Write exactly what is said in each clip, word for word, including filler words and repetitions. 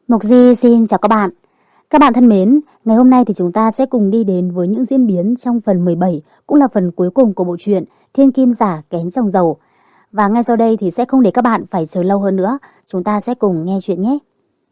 Mộc Di xin chào các bạn. Các bạn thân mến, ngày hôm nay thì chúng ta sẽ cùng đi đến với những diễn biến trong phần mười bảy, cũng là phần cuối cùng của bộ truyện Thiên Kim Giả Kén Chồng Giàu. Và ngay sau đây thì sẽ không để các bạn phải chờ lâu hơn nữa, chúng ta sẽ cùng nghe chuyện nhé.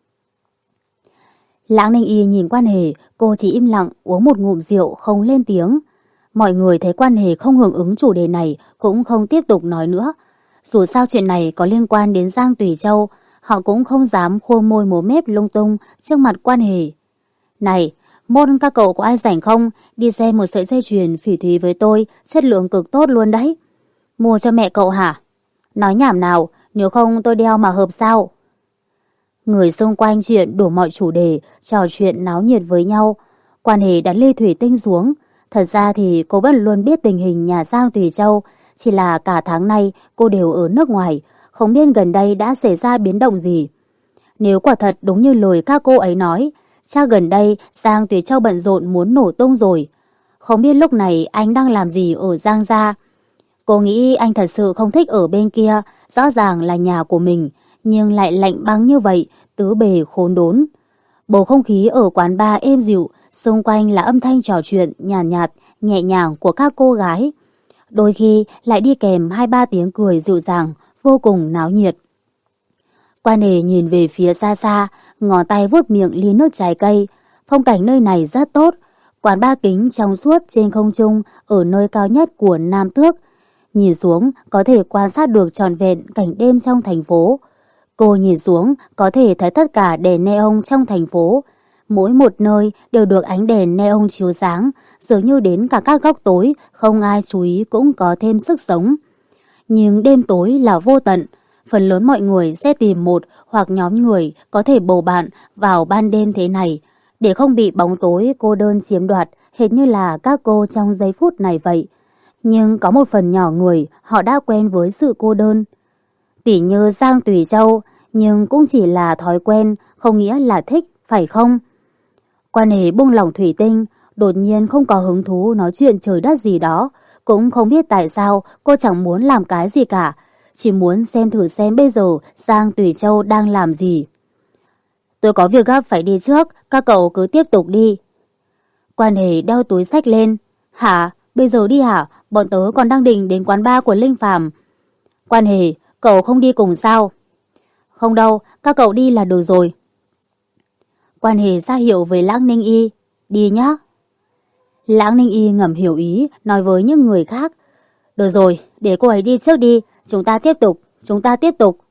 Lãng Ninh Y nhìn Quan Hề, cô chỉ im lặng uống một ngụm rượu không lên tiếng. Mọi người thấy Quan Hề không hưởng ứng chủ đề này cũng không tiếp tục nói nữa. Dù sao chuyện này có liên quan đến Giang Tùy Châu, họ cũng không dám khua môi múa mép lung tung trước mặt Quan Hề. Này, môn các cậu có ai rảnh không? Đi xem một sợi dây chuyền phỉ thúy với tôi, chất lượng cực tốt luôn đấy. Mua cho mẹ cậu hả? Nói nhảm nào, nếu không tôi đeo mà hợp sao? Người xung quanh chuyện đủ mọi chủ đề, trò chuyện náo nhiệt với nhau. Quan Hề đặt ly thủy tinh xuống. Thật ra thì cô vẫn luôn biết tình hình nhà Giang Tùy Châu, chỉ là cả tháng nay cô đều ở nước ngoài, không biết gần đây đã xảy ra biến động gì. Nếu quả thật đúng như lời các cô ấy nói, chắc gần đây Giang Tùy Châu bận rộn muốn nổ tung rồi. Không biết lúc này anh đang làm gì ở Giang gia. Cô nghĩ anh thật sự không thích ở bên kia, rõ ràng là nhà của mình, nhưng lại lạnh băng như vậy, tứ bề khốn đốn. Bầu không khí ở quán bar êm dịu, xung quanh là âm thanh trò chuyện nhàn nhạt, nhạt, nhẹ nhàng của các cô gái. Đôi khi lại đi kèm hai ba tiếng cười dịu dàng, vô cùng náo nhiệt. Quan Hề nhìn về phía xa xa, ngón tay vuốt miệng ly nước trái cây. Phong cảnh nơi này rất tốt. Quán bar kính trong suốt trên không trung ở nơi cao nhất của Nam Tước. Nhìn xuống có thể quan sát được trọn vẹn cảnh đêm trong thành phố. Cô nhìn xuống có thể thấy tất cả đèn neon trong thành phố. Mỗi một nơi đều được ánh đèn neon chiếu sáng, dường như đến cả các góc tối không ai chú ý cũng có thêm sức sống. Nhưng đêm tối là vô tận, phần lớn mọi người sẽ tìm một hoặc nhóm người có thể bầu bạn vào ban đêm thế này, để không bị bóng tối cô đơn chiếm đoạt, hệt như là các cô trong giây phút này vậy. Nhưng có một phần nhỏ người họ đã quen với sự cô đơn. Tỉ như Giang Tùy Châu, nhưng cũng chỉ là thói quen, không nghĩa là thích, phải không? Quan Hề buông lỏng thủy tinh, đột nhiên không có hứng thú nói chuyện trời đất gì đó. Cũng không biết tại sao cô chẳng muốn làm cái gì cả, chỉ muốn xem thử xem bây giờ Giang Tùy Châu đang làm gì. Tôi có việc gấp phải đi trước, các cậu cứ tiếp tục đi. Quan Hề đeo túi xách lên. Hả? Bây giờ đi hả? Bọn tớ còn đang định đến quán bar của Linh Phàm. Quan Hề, cậu không đi cùng sao? Không đâu, các cậu đi là được rồi. Quan Hề ra hiệu với Lãng Ninh Y. Đi nhá. Lãng Ninh Y ngầm hiểu ý, nói với những người khác. Được rồi, để cô ấy đi trước đi, chúng ta tiếp tục, chúng ta tiếp tục.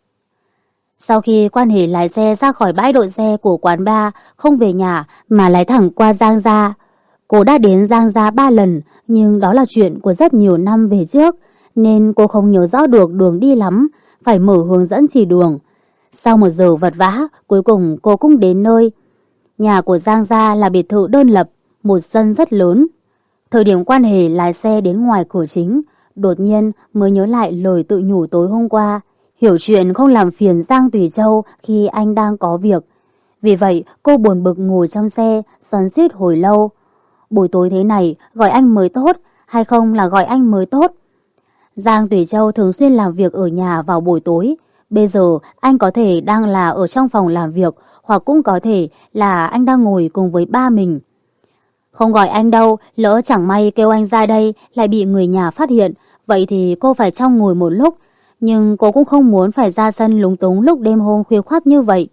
Sau khi Quan Hề lái xe ra khỏi bãi đỗ xe của quán bar, không về nhà mà lái thẳng qua Giang gia. Cô đã đến Giang gia ba lần, nhưng đó là chuyện của rất nhiều năm về trước, nên cô không nhớ rõ được đường đi lắm, phải mở hướng dẫn chỉ đường. Sau một giờ vật vã, cuối cùng cô cũng đến nơi. Nhà của Giang gia là biệt thự đơn lập, một sân rất lớn. Thời điểm Quan Hề lái xe đến ngoài cửa chính, đột nhiên mới nhớ lại lời tự nhủ tối hôm qua, hiểu chuyện không làm phiền Giang Tùy Châu khi anh đang có việc. Vì vậy cô buồn bực ngồi trong xe, xoắn xuýt hồi lâu. Buổi tối thế này gọi anh mới tốt, hay không là gọi anh mới tốt. Giang Tùy Châu thường xuyên làm việc ở nhà vào buổi tối. Bây giờ anh có thể đang là ở trong phòng làm việc, hoặc cũng có thể là anh đang ngồi cùng với ba mình. Không gọi anh đâu, lỡ chẳng may kêu anh ra đây lại bị người nhà phát hiện, vậy thì cô phải trong ngồi một lúc. Nhưng cô cũng không muốn phải ra sân lúng túng lúc đêm hôm khuya khoắt như vậy.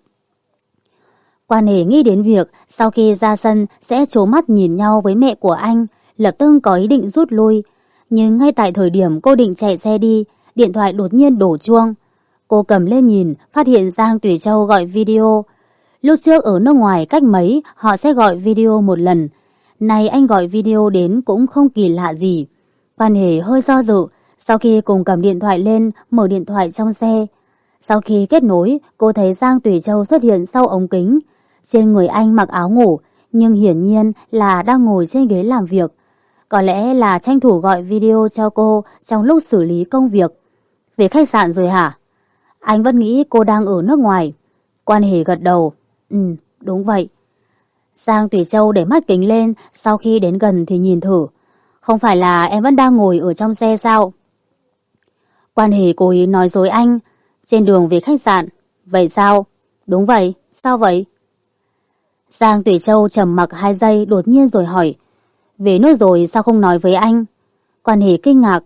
Quan Hề nghĩ đến việc sau khi ra sân sẽ trố mắt nhìn nhau với mẹ của anh, lập tức có ý định rút lui. Nhưng ngay tại thời điểm cô định chạy xe đi, điện thoại đột nhiên đổ chuông. Cô cầm lên nhìn, phát hiện Giang Tùy Châu gọi video. Lúc trước ở nước ngoài cách mấy họ sẽ gọi video một lần. Nay anh gọi video đến cũng không kỳ lạ gì. Quan Hề hơi do dự, sau khi cùng cầm điện thoại lên, mở điện thoại trong xe. Sau khi kết nối, cô thấy Giang Tùy Châu xuất hiện sau ống kính. Trên người anh mặc áo ngủ, nhưng hiển nhiên là đang ngồi trên ghế làm việc. Có lẽ là tranh thủ gọi video cho cô trong lúc xử lý công việc. Về khách sạn rồi hả? Anh vẫn nghĩ cô đang ở nước ngoài. Quan Hề gật đầu. Ừ, đúng vậy. Giang Tùy Châu để mắt kính lên, sau khi đến gần thì nhìn thử. Không phải là em vẫn đang ngồi ở trong xe sao? Quan Hề cố ý nói dối anh. Trên đường về khách sạn. Vậy sao? Đúng vậy, sao vậy? Giang Tùy Châu trầm mặc hai giây đột nhiên rồi hỏi, về nước rồi sao không nói với anh? Quan Hề kinh ngạc,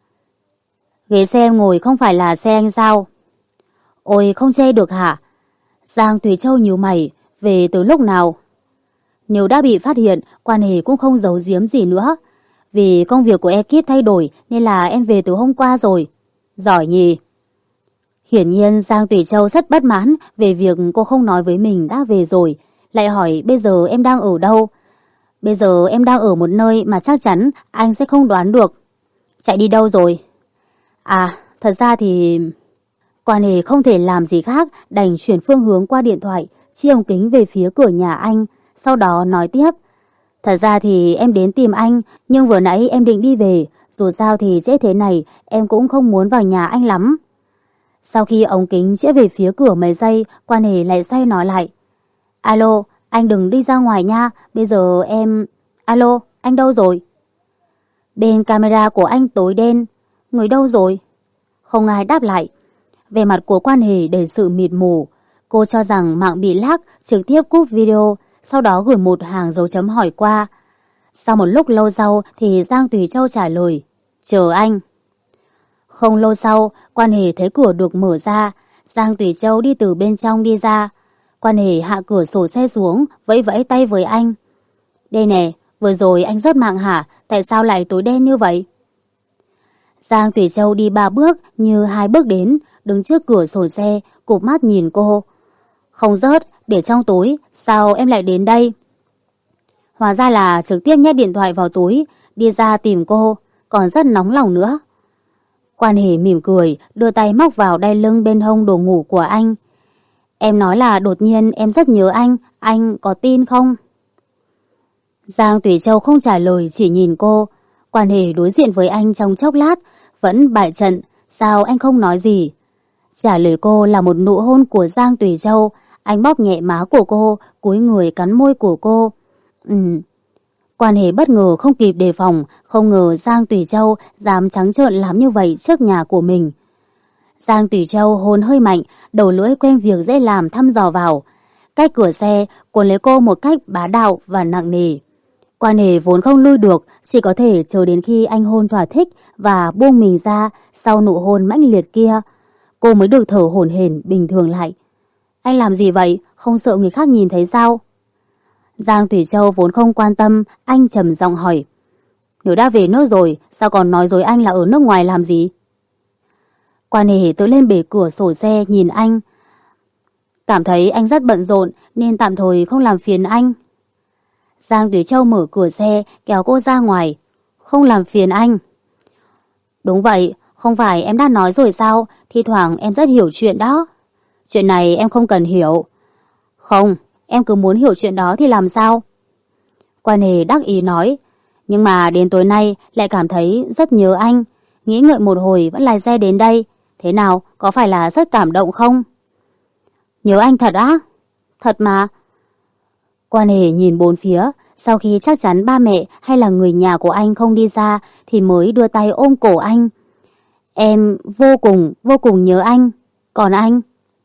ghế xe em ngồi không phải là xe anh sao? Ôi không chê được hả? Giang Tùy Châu nhíu mày, về từ lúc nào? Nếu đã bị phát hiện, Quan Hề cũng không giấu giếm gì nữa. Vì công việc của ekip thay đổi nên là em về từ hôm qua rồi. Giỏi nhỉ? Hiển nhiên Giang Tùy Châu rất bất mãn về việc cô không nói với mình đã về rồi. Lại hỏi bây giờ em đang ở đâu? Bây giờ em đang ở một nơi mà chắc chắn anh sẽ không đoán được. Chạy đi đâu rồi? À, thật ra thì... Quan Hề không thể làm gì khác, đành chuyển phương hướng qua điện thoại, chia ống kính về phía cửa nhà anh, sau đó nói tiếp. Thật ra thì em đến tìm anh, nhưng vừa nãy em định đi về, dù sao thì trễ thế này, em cũng không muốn vào nhà anh lắm. Sau khi ống kính chĩa về phía cửa mấy giây, Quan Hề lại xoay nói lại. Alo, anh đừng đi ra ngoài nha, bây giờ em... Alo, anh đâu rồi? Bên camera của anh tối đen, người đâu rồi? Không ai đáp lại. Về mặt của Quan Hề đầy sự mịt mù. Cô cho rằng mạng bị lag, trực tiếp cúp video, sau đó gửi một hàng dấu chấm hỏi qua. Sau một lúc lâu sau thì Giang Tùy Châu trả lời, chờ anh. Không lâu sau, Quan Hề thấy cửa được mở ra, Giang Tùy Châu đi từ bên trong đi ra. Quan Hề hạ cửa sổ xe xuống, vẫy vẫy tay với anh. Đây nè, vừa rồi anh rớt mạng hả? Tại sao lại tối đen như vậy? Giang Tùy Châu đi ba bước như hai bước đến, đứng trước cửa sổ xe, cụp mắt nhìn cô. Không rớt, để trong túi, sao em lại đến đây? Hóa ra là trực tiếp nhét điện thoại vào túi, đi ra tìm cô, còn rất nóng lòng nữa. Quan Hề mỉm cười, đưa tay móc vào đai lưng bên hông đồ ngủ của anh. Em nói là đột nhiên em rất nhớ anh, anh có tin không? Giang Tùy Châu không trả lời, chỉ nhìn cô. Quan Hề đối diện với anh trong chốc lát, vẫn bại trận, sao anh không nói gì? Trả lời cô là một nụ hôn của Giang Tùy Châu, anh bóp nhẹ má của cô, cúi người cắn môi của cô. Ừm. Quan Hề bất ngờ không kịp đề phòng, không ngờ Giang Tùy Châu dám trắng trợn làm như vậy trước nhà của mình. Giang Tùy Châu hôn hơi mạnh, đầu lưỡi quen việc dễ làm thăm dò vào. Cách cửa xe, cuốn lấy cô một cách bá đạo và nặng nề. Quan Hề vốn không lui được, chỉ có thể chờ đến khi anh hôn thỏa thích và buông mình ra sau nụ hôn mãnh liệt kia. Cô mới được thở hổn hển bình thường lại. Anh làm gì vậy? Không sợ người khác nhìn thấy sao? Giang Tùy Châu vốn không quan tâm, anh trầm giọng hỏi. Nếu đã về nước rồi, sao còn nói dối anh là ở nước ngoài làm gì? Quan Hề tới lên bể cửa sổ xe nhìn anh. Cảm thấy anh rất bận rộn nên tạm thời không làm phiền anh. Giang Tùy Châu mở cửa xe, kéo cô ra ngoài. Không làm phiền anh. Đúng vậy, không phải em đã nói rồi sao? Thi thoảng em rất hiểu chuyện đó. Chuyện này em không cần hiểu. Không, em cứ muốn hiểu chuyện đó thì làm sao? Quan Hề đắc ý nói. Nhưng mà đến tối nay lại cảm thấy rất nhớ anh. Nghĩ ngợi một hồi vẫn lái xe đến đây. Thế nào, có phải là rất cảm động không? Nhớ anh thật á? Thật mà. Quan Hề nhìn bốn phía, sau khi chắc chắn ba mẹ hay là người nhà của anh không đi ra thì mới đưa tay ôm cổ anh. Em vô cùng, vô cùng nhớ anh. Còn anh?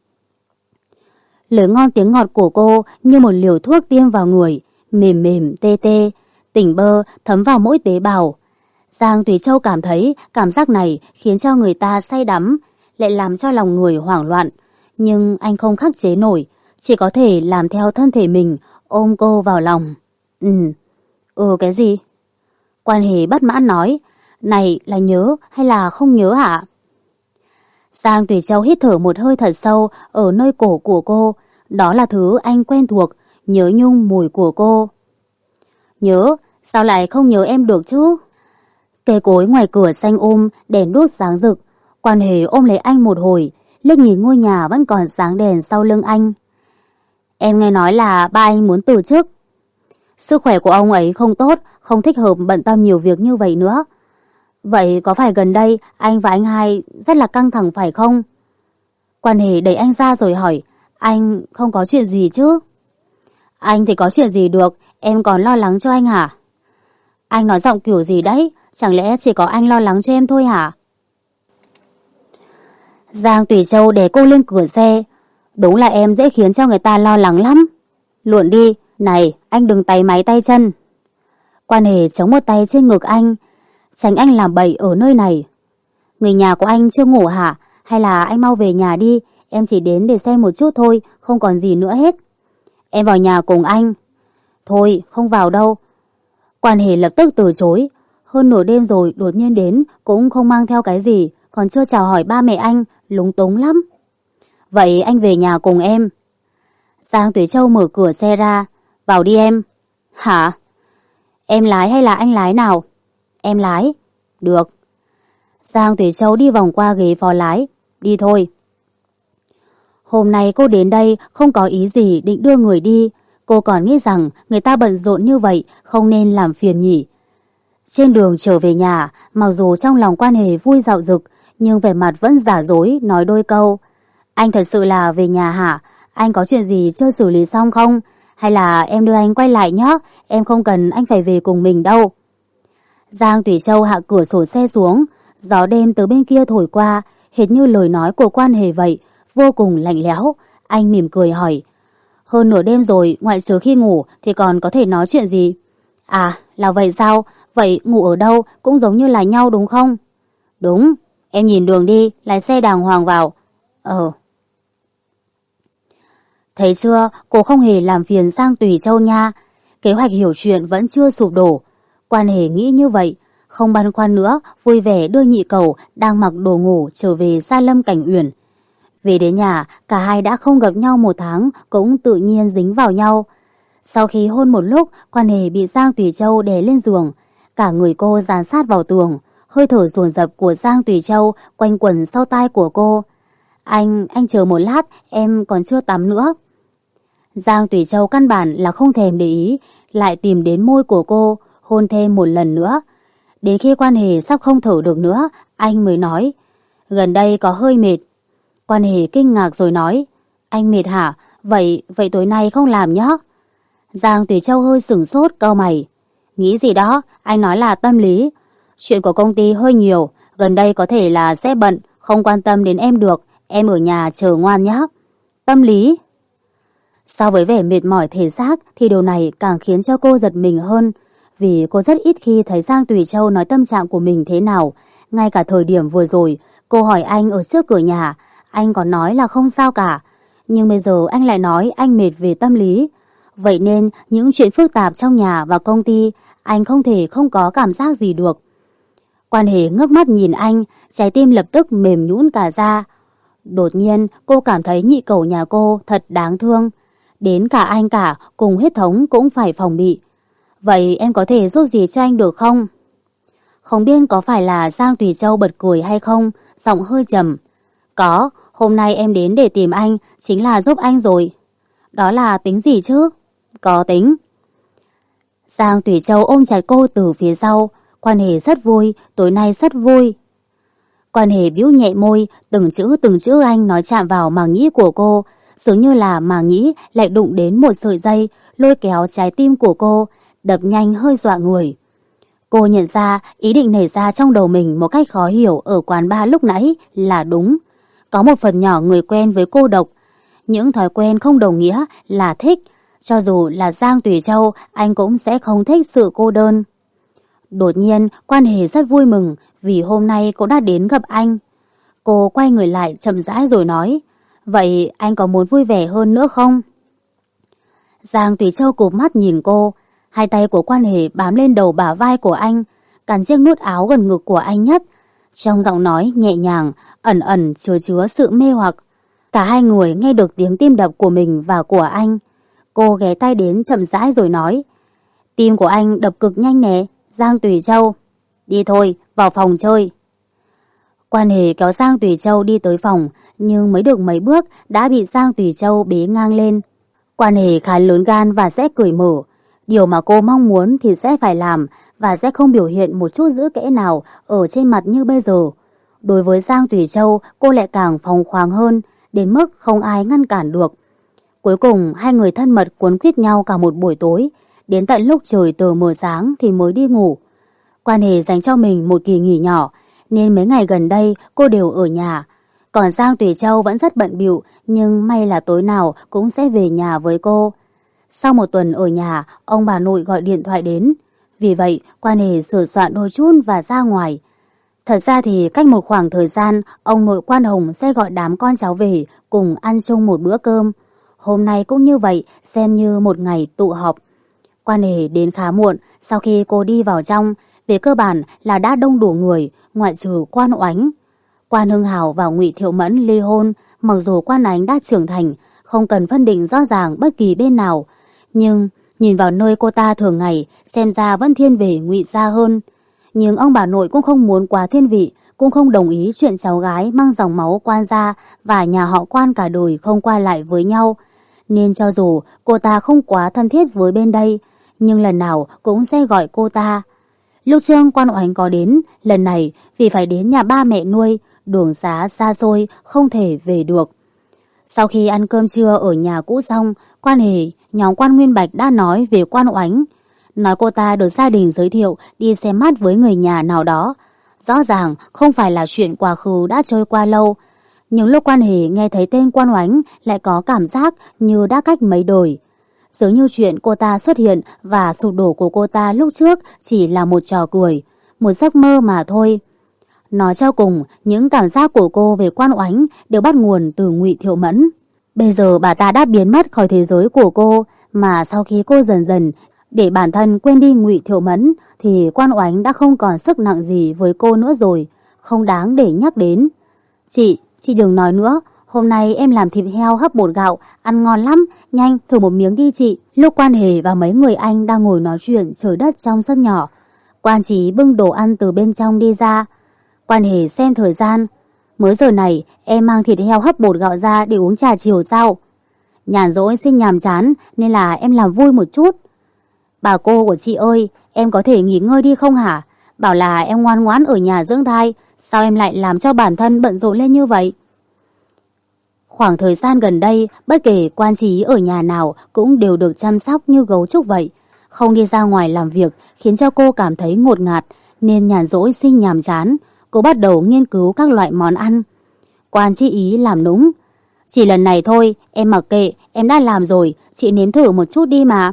Lời ngon tiếng ngọt của cô như một liều thuốc tiêm vào người, mềm mềm, tê tê, tỉnh bơ thấm vào mỗi tế bào. Giang Tùy Châu cảm thấy cảm giác này khiến cho người ta say đắm, lại làm cho lòng người hoảng loạn. Nhưng anh không khắc chế nổi, chỉ có thể làm theo thân thể mình, ôm cô vào lòng. Ừ, ừ cái gì? Quan Hề bất mãn nói, này là nhớ hay là không nhớ hả? Giang Tùy Châu hít thở một hơi thật sâu ở nơi cổ của cô, đó là thứ anh quen thuộc, nhớ nhung mùi của cô. Nhớ, sao lại không nhớ em được chứ? Cây cối ngoài cửa xanh um, đèn đuốc sáng rực. Quan Hề ôm lấy anh một hồi, liếc nhìn ngôi nhà vẫn còn sáng đèn sau lưng anh. Em nghe nói là ba anh muốn từ chức. Sức khỏe của ông ấy không tốt, không thích hợp bận tâm nhiều việc như vậy nữa. Vậy có phải gần đây anh và anh hai rất là căng thẳng phải không? Quan Hề đẩy anh ra rồi hỏi, anh không có chuyện gì chứ? Anh thì có chuyện gì được, em còn lo lắng cho anh hả? Anh nói giọng kiểu gì đấy, chẳng lẽ chỉ có anh lo lắng cho em thôi hả? Giang Tùy Châu đè cô lên cửa xe. Đúng là em dễ khiến cho người ta lo lắng lắm. Luộn đi, Này, anh đừng tay máy tay chân. Quan Hề chống một tay trên ngực anh, tránh anh làm bậy ở nơi này. Người nhà của anh chưa ngủ hả? Hay là anh mau về nhà đi, em chỉ đến để xem một chút thôi, không còn gì nữa hết. Em vào nhà cùng anh. Thôi, không vào đâu. Quan Hề lập tức từ chối. Hơn nửa đêm rồi đột nhiên đến, cũng không mang theo cái gì, còn chưa chào hỏi ba mẹ anh, lúng túng lắm. Vậy anh về nhà cùng em. Giang Tuế Châu mở cửa xe ra. Vào đi em. Hả? Em lái hay là anh lái nào? Em lái. Được. Giang Tuế Châu đi vòng qua ghế phó lái. Đi thôi. Hôm nay cô đến đây không có ý gì định đưa người đi. Cô còn nghĩ rằng người ta bận rộn như vậy không nên làm phiền nhỉ. Trên đường trở về nhà, mặc dù trong lòng Quan Hề vui dạo dực, nhưng vẻ mặt vẫn giả dối nói đôi câu. Anh thật sự là về nhà hả? Anh có chuyện gì chưa xử lý xong không? Hay là em đưa anh quay lại nhé, em không cần anh phải về cùng mình đâu. Giang Tuế Châu hạ cửa sổ xe xuống, gió đêm từ bên kia thổi qua, hệt như lời nói của Quan Hề vậy, vô cùng lạnh lẽo. Anh mỉm cười hỏi, hơn nửa đêm rồi, ngoại trừ khi ngủ thì còn có thể nói chuyện gì? À, là vậy sao? Vậy ngủ ở đâu cũng giống như là nhau đúng không? Đúng, em nhìn đường đi, lái xe đàng hoàng vào. Ờ. Thấy chưa, cô không hề làm phiền Giang Tuế Châu nha. Kế hoạch hiểu chuyện vẫn chưa sụp đổ. Quan Hề nghĩ như vậy, không băn khoăn nữa, vui vẻ đưa nhị cẩu đang mặc đồ ngủ trở về Sa Lâm Cảnh Uyển. Về đến nhà, cả hai đã không gặp nhau một tháng, cũng tự nhiên dính vào nhau. Sau khi hôn một lúc, Quan Hề bị Giang Tuế Châu đè lên giường. Cả người cô dán sát vào tường, hơi thở dồn dập của Giang Tuế Châu quanh quẩn sau tai của cô. Anh, anh chờ một lát, em còn chưa tắm nữa. Giang Tuế Châu căn bản là không thèm để ý, lại tìm đến môi của cô, hôn thêm một lần nữa. Đến khi Quan Hề sắp không thở được nữa, anh mới nói, gần đây có hơi mệt. Quan Hề kinh ngạc rồi nói, anh mệt hả? Vậy, vậy tối nay không làm nhé. Giang Tuế Châu hơi sửng sốt, cau mày. Nghĩ gì đó, anh nói là tâm lý. Chuyện của công ty hơi nhiều, gần đây có thể là sẽ bận, không quan tâm đến em được, em ở nhà chờ ngoan nhé. Tâm lý? So với vẻ mệt mỏi thể xác thì điều này càng khiến cho cô giật mình hơn, vì cô rất ít khi thấy Giang Tuế Châu nói tâm trạng của mình thế nào. Ngay cả thời điểm vừa rồi, cô hỏi anh ở trước cửa nhà, anh còn nói là không sao cả. Nhưng bây giờ anh lại nói anh mệt về tâm lý. Vậy nên những chuyện phức tạp trong nhà và công ty, anh không thể không có cảm giác gì được. Quan Hề ngước mắt nhìn anh, trái tim lập tức mềm nhũn cả ra. Đột nhiên cô cảm thấy nhị cẩu nhà cô thật đáng thương. Đến cả anh cả cùng huyết thống cũng phải phòng bị. Vậy em có thể giúp gì cho anh được không? Không biết có phải là Giang Tuế Châu bật cười hay không, giọng hơi trầm. Có, hôm nay em đến để tìm anh, chính là giúp anh rồi. Đó là tính gì chứ? Có tính. Giang Tuế Châu ôm chặt cô từ phía sau. Quan Hề rất vui, tối nay rất vui. Quan Hề bĩu nhẹ môi, từng chữ từng chữ anh nói chạm vào màng nhĩ của cô, dường như là màng nhĩ lại đụng đến một sợi dây, lôi kéo trái tim của cô, đập nhanh hơi dọa người. Cô nhận ra ý định nảy ra trong đầu mình một cách khó hiểu ở quán bar lúc nãy là đúng. Có một phần nhỏ người quen với cô độc. Những thói quen không đồng nghĩa là thích. Cho dù là Giang Tuế Châu, anh cũng sẽ không thích sự cô đơn. Đột nhiên, Quan Hề rất vui mừng vì hôm nay cô đã đến gặp anh. Cô quay người lại chậm rãi rồi nói, vậy anh có muốn vui vẻ hơn nữa không? Giang Tuế Châu cụp mắt nhìn cô, hai tay của Quan Hề bám lên đầu bả vai của anh, cắn chiếc nút áo gần ngực của anh nhất. Trong giọng nói nhẹ nhàng, ẩn ẩn chứa chứa sự mê hoặc. Cả hai người nghe được tiếng tim đập của mình và của anh. Cô ghé tay đến chậm rãi rồi nói, tim của anh đập cực nhanh nè, Giang Tuế Châu. Đi thôi, vào phòng chơi. Quan Hề kéo Giang Tuế Châu đi tới phòng, nhưng mới được mấy bước đã bị Giang Tuế Châu bế ngang lên. Quan Hề khá lớn gan và sẽ cởi mở. Điều mà cô mong muốn thì sẽ phải làm và sẽ không biểu hiện một chút giữ kẽ nào ở trên mặt như bây giờ. Đối với Giang Tuế Châu, cô lại càng phóng khoáng hơn, đến mức không ai ngăn cản được. Cuối cùng, hai người thân mật quấn quýt nhau cả một buổi tối, đến tận lúc trời tờ mờ sáng thì mới đi ngủ. Quan Hề dành cho mình một kỳ nghỉ nhỏ, nên mấy ngày gần đây cô đều ở nhà. Còn Giang Tuế Châu vẫn rất bận bịu, nhưng may là tối nào cũng sẽ về nhà với cô. Sau một tuần ở nhà, ông bà nội gọi điện thoại đến. Vì vậy, quan hệ sửa soạn đôi chút và ra ngoài. Thật ra thì cách một khoảng thời gian, ông nội Quan Hồng sẽ gọi đám con cháu về cùng ăn chung một bữa cơm. Hôm nay cũng như vậy, xem như một ngày tụ họp. Quan hệ đến khá muộn, sau khi cô đi vào trong, về cơ bản là đã đông đủ người, ngoại trừ Quan Oánh. Quan Hưng Hào và Ngụy Thiệu Mẫn ly hôn, mặc dù Quan Ánh đã trưởng thành, không cần phân định rõ ràng bất kỳ bên nào. Nhưng nhìn vào nơi cô ta thường ngày, xem ra vẫn thiên về Ngụy gia hơn. Nhưng ông bà nội cũng không muốn quá thiên vị, cũng không đồng ý chuyện cháu gái mang dòng máu Quan gia và nhà họ Quan cả đời không qua lại với nhau. Nên cho dù cô ta không quá thân thiết với bên đây, nhưng lần nào cũng sẽ gọi cô ta. Lúc trước Quan Oánh có đến, lần này vì phải đến nhà ba mẹ nuôi, đường xá xa xôi không thể về được. Sau khi ăn cơm trưa ở nhà cũ xong, Quan Hề, nhóm Quan Nguyên Bạch đã nói về Quan Oánh. Nói cô ta được gia đình giới thiệu đi xem mắt với người nhà nào đó. Rõ ràng không phải là chuyện quá khứ đã trôi qua lâu. Nhưng lúc Quan Hề nghe thấy tên Quan Oánh lại có cảm giác như đã cách mấy đời. Dường như chuyện cô ta xuất hiện và sụp đổ của cô ta lúc trước chỉ là một trò cười, một giấc mơ mà thôi. Nói cho cùng, những cảm giác của cô về Quan Oánh đều bắt nguồn từ Ngụy Thiệu Mẫn. Bây giờ bà ta đã biến mất khỏi thế giới của cô, mà sau khi cô dần dần để bản thân quên đi Ngụy Thiệu Mẫn thì Quan Oánh đã không còn sức nặng gì với cô nữa rồi, không đáng để nhắc đến. Chị, chị đừng nói nữa, hôm nay em làm thịt heo hấp bột gạo, ăn ngon lắm, nhanh thử một miếng đi chị. Lúc Quan Hề và mấy người anh đang ngồi nói chuyện trời đất trong sân nhỏ, Quan Chí bưng đồ ăn từ bên trong đi ra. Quan Hề xem thời gian, mới giờ này em mang thịt heo hấp bột gạo ra để uống trà chiều sao? Nhàn rỗi sinh nhàm chán nên là em làm vui một chút. Bà cô của chị ơi, em có thể nghỉ ngơi đi không hả? Bảo là em ngoan ngoãn ở nhà dưỡng thai, sao em lại làm cho bản thân bận rộn lên như vậy? Khoảng thời gian gần đây, bất kể Quan Chí ở nhà nào cũng đều được chăm sóc như gấu trúc vậy. Không đi ra ngoài làm việc khiến cho cô cảm thấy ngột ngạt, nên nhàn rỗi sinh nhàm chán. Cô bắt đầu nghiên cứu các loại món ăn. Quan Chí ý làm nũng. Chỉ lần này thôi, em mặc kệ, em đã làm rồi, chị nếm thử một chút đi mà.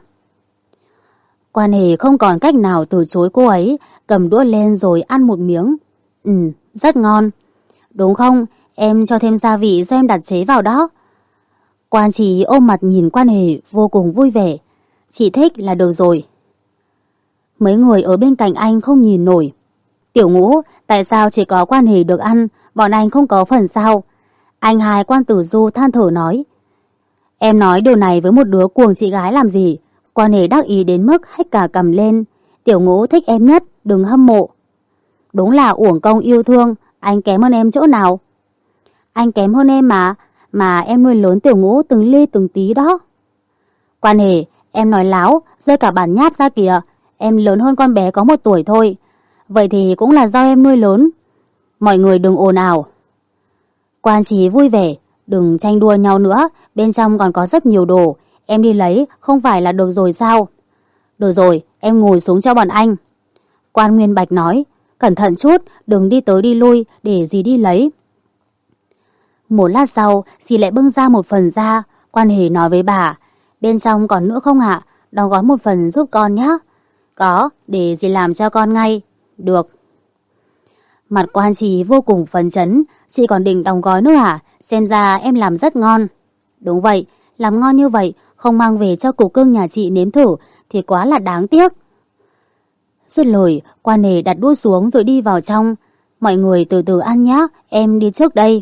Quan Hề không còn cách nào từ chối cô ấy, cầm đũa lên rồi ăn một miếng. Ừ, rất ngon. Đúng không? Em cho thêm gia vị do em đặt chế vào đó. Quan Chí ôm mặt nhìn Quan Hề vô cùng vui vẻ. Chị thích là được rồi. Mấy người ở bên cạnh anh không nhìn nổi. Tiểu Ngũ, tại sao chỉ có Quan Hề được ăn, bọn anh không có phần sao? Anh hai Quan Tử Du than thở nói. Em nói điều này với một đứa cuồng chị gái làm gì? Quan Hề đắc ý đến mức hét cả cầm lên. Tiểu Ngũ thích em nhất, đừng hâm mộ. Đúng là uổng công yêu thương, anh kém hơn em chỗ nào? Anh kém hơn em mà, mà em nuôi lớn Tiểu Ngũ từng ly từng tí đó. Quan Hề, em nói láo, rơi cả bản nháp ra kìa. Em lớn hơn con bé có một tuổi thôi. Vậy thì cũng là do em nuôi lớn. Mọi người đừng ồn ào. Quan Chí vui vẻ. Đừng tranh đua nhau nữa, bên trong còn có rất nhiều đồ. Em đi lấy không phải là được rồi sao? Được rồi, em ngồi xuống cho bọn anh. Quan Nguyên Bạch nói. Cẩn thận chút, đừng đi tới đi lui, để dì đi lấy. Một lát sau, dì lại bưng ra một phần ra. Quan Hề nói với bà. Bên trong còn nữa không ạ? Đóng gói một phần giúp con nhé. Có, để dì làm cho con ngay. Được. Mặt Quan Chí vô cùng phấn chấn. Chị còn định đóng gói nữa hả? Xem ra em làm rất ngon. Đúng vậy, làm ngon như vậy không mang về cho củ cưng nhà chị nếm thử thì quá là đáng tiếc. Dứt lời, Quan Hề đặt đũa xuống rồi đi vào trong. Mọi người từ từ ăn nhé, em đi trước đây.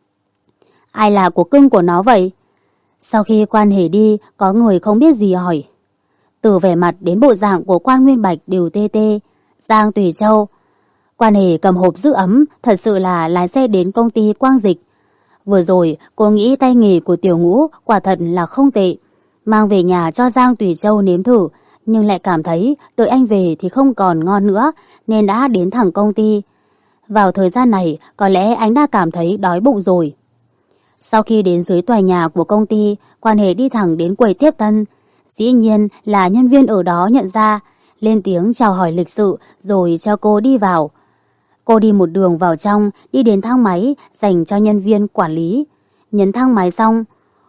Ai là củ cưng của nó vậy? Sau khi Quan Hề đi, có người không biết gì hỏi. Từ vẻ mặt đến bộ dạng của Quan Nguyên Bạch đều tê tê. Giang Tùy Châu. Quan Hề cầm hộp giữ ấm, thật sự là lái xe đến công ty Quang Dịch. Vừa rồi, cô nghĩ tay nghề của Tiểu Ngũ quả thật là không tệ. Mang về nhà cho Giang Tùy Châu nếm thử, nhưng lại cảm thấy đợi anh về thì không còn ngon nữa, nên đã đến thẳng công ty. Vào thời gian này, có lẽ anh đã cảm thấy đói bụng rồi. Sau khi đến dưới tòa nhà của công ty, Quan Hề đi thẳng đến quầy tiếp tân. Dĩ nhiên là nhân viên ở đó nhận ra, lên tiếng chào hỏi lịch sự rồi cho cô đi vào. Cô đi một đường vào trong, đi đến thang máy dành cho nhân viên quản lý. Nhấn thang máy xong,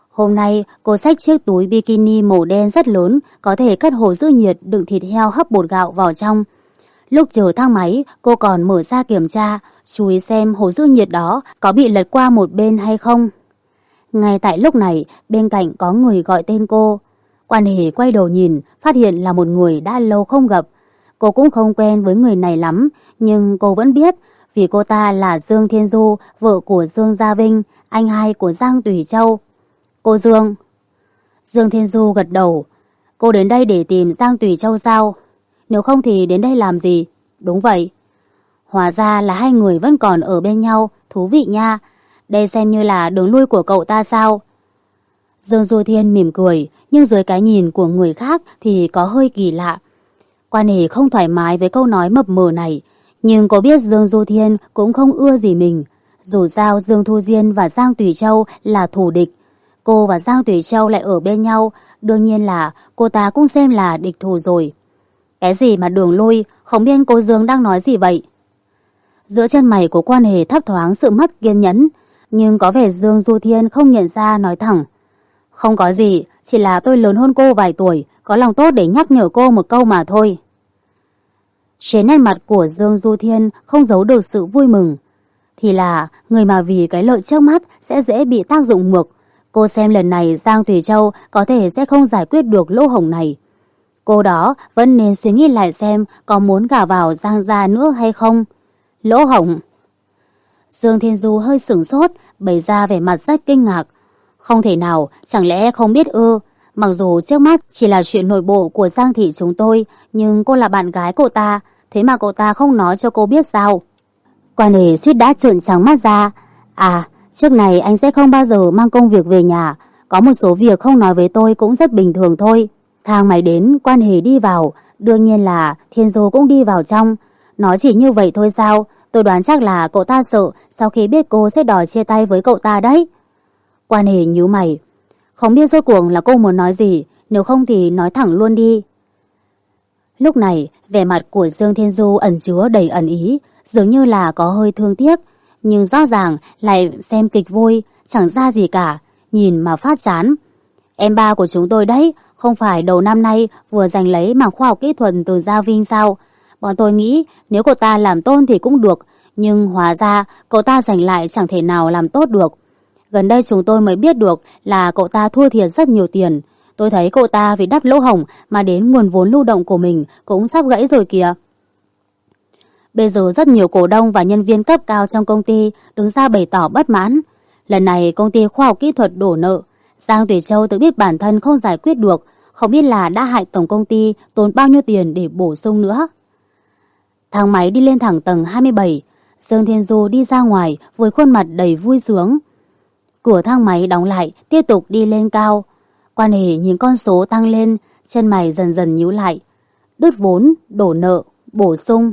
Hôm nay cô xách chiếc túi bikini màu đen rất lớn, có thể cất hồ giữ nhiệt đựng thịt heo hấp bột gạo vào trong. Lúc chờ thang máy, cô còn mở ra kiểm tra, chú ý xem hồ giữ nhiệt đó có bị lật qua một bên hay không. Ngay tại lúc này, bên cạnh có người gọi tên cô. Quan Hề quay đầu nhìn, phát hiện là một người đã lâu không gặp. Cô cũng không quen với người này lắm, nhưng cô vẫn biết vì cô ta là Dương Thiên Du, vợ của Dương Gia Vinh, anh hai của Giang Tùy Châu. Cô Dương. Dương Thiên Du gật đầu. Cô đến đây để tìm Giang Tùy Châu sao? Nếu không thì đến đây làm gì? Đúng vậy. Hóa ra là hai người vẫn còn ở bên nhau, thú vị nha. Đây xem như là đường lui của cậu ta sao? Dương Du Thiên mỉm cười, nhưng dưới cái nhìn của người khác thì có hơi kỳ lạ. Quan Hề không thoải mái với câu nói mập mờ này, nhưng cô biết Dương Du Thiên cũng không ưa gì mình. Dù sao Dương Thu Diên và Giang Tùy Châu là thù địch. Cô và Giang Tùy Châu lại ở bên nhau, đương nhiên là cô ta cũng xem là địch thù rồi. Cái gì mà đường lui, không biết cô Dương đang nói gì vậy? Giữa chân mày của Quan Hề thấp thoáng sự mất kiên nhẫn, nhưng có vẻ Dương Du Thiên không nhận ra, nói thẳng. Không có gì, chỉ là tôi lớn hơn cô vài tuổi, có lòng tốt để nhắc nhở cô một câu mà thôi. Trên nét mặt của Dương Du Thiên không giấu được sự vui mừng. Thì là người mà vì cái lợi trước mắt sẽ dễ bị tác dụng ngược. Cô xem lần này Giang Tùy Châu có thể sẽ không giải quyết được lỗ hổng này. Cô đó vẫn nên suy nghĩ lại xem có muốn gả vào Giang gia nữa hay không. Lỗ hổng. Dương Thiên Du hơi sửng sốt, bày ra vẻ mặt rất kinh ngạc. Không thể nào, chẳng lẽ không biết ư? Mặc dù trước mắt chỉ là chuyện nội bộ của Giang thị chúng tôi, nhưng cô là bạn gái cô ta, thế mà cậu ta không nói cho cô biết sao? Quan Hề suýt đã trợn trắng mắt ra. À, trước này anh sẽ không bao giờ mang công việc về nhà, có một số việc không nói với tôi cũng rất bình thường thôi. Thang máy đến, Quan Hề đi vào, đương nhiên là Thiên Du cũng đi vào trong. Nói chỉ như vậy thôi sao? Tôi đoán chắc là cậu ta sợ sau khi biết cô sẽ đòi chia tay với cậu ta đấy. Quan Hề nhíu mày. Không biết rốt cuộc là cô muốn nói gì, nếu không thì nói thẳng luôn đi. Lúc này, vẻ mặt của Dương Thiên Du ẩn chứa đầy ẩn ý, dường như là có hơi thương tiếc, nhưng rõ ràng lại xem kịch vui, chẳng ra gì cả, nhìn mà phát chán. Em ba của chúng tôi đấy, không phải đầu năm nay vừa giành lấy mảng khoa học kỹ thuật từ Gia Vinh sao? Bọn tôi nghĩ nếu cậu ta làm tốt thì cũng được, nhưng hóa ra cậu ta giành lại chẳng thể nào làm tốt được. Gần đây chúng tôi mới biết được là cậu ta thua thiệt rất nhiều tiền. Tôi thấy cậu ta vì đắp lỗ hổng mà đến nguồn vốn lưu động của mình cũng sắp gãy rồi kìa. Bây giờ rất nhiều cổ đông và nhân viên cấp cao trong công ty đứng ra bày tỏ bất mãn. Lần này công ty khoa học kỹ thuật đổ nợ. Giang Tùy Châu tự biết bản thân không giải quyết được, không biết là đã hại tổng công ty tốn bao nhiêu tiền để bổ sung nữa. Thang máy đi lên thẳng tầng hai mươi bảy. Dương Thiên Du đi ra ngoài với khuôn mặt đầy vui sướng. Cửa thang máy đóng lại, tiếp tục đi lên cao. Quan Hề nhìn con số tăng lên, chân mày dần dần nhíu lại. Đứt vốn, đổ nợ, bổ sung.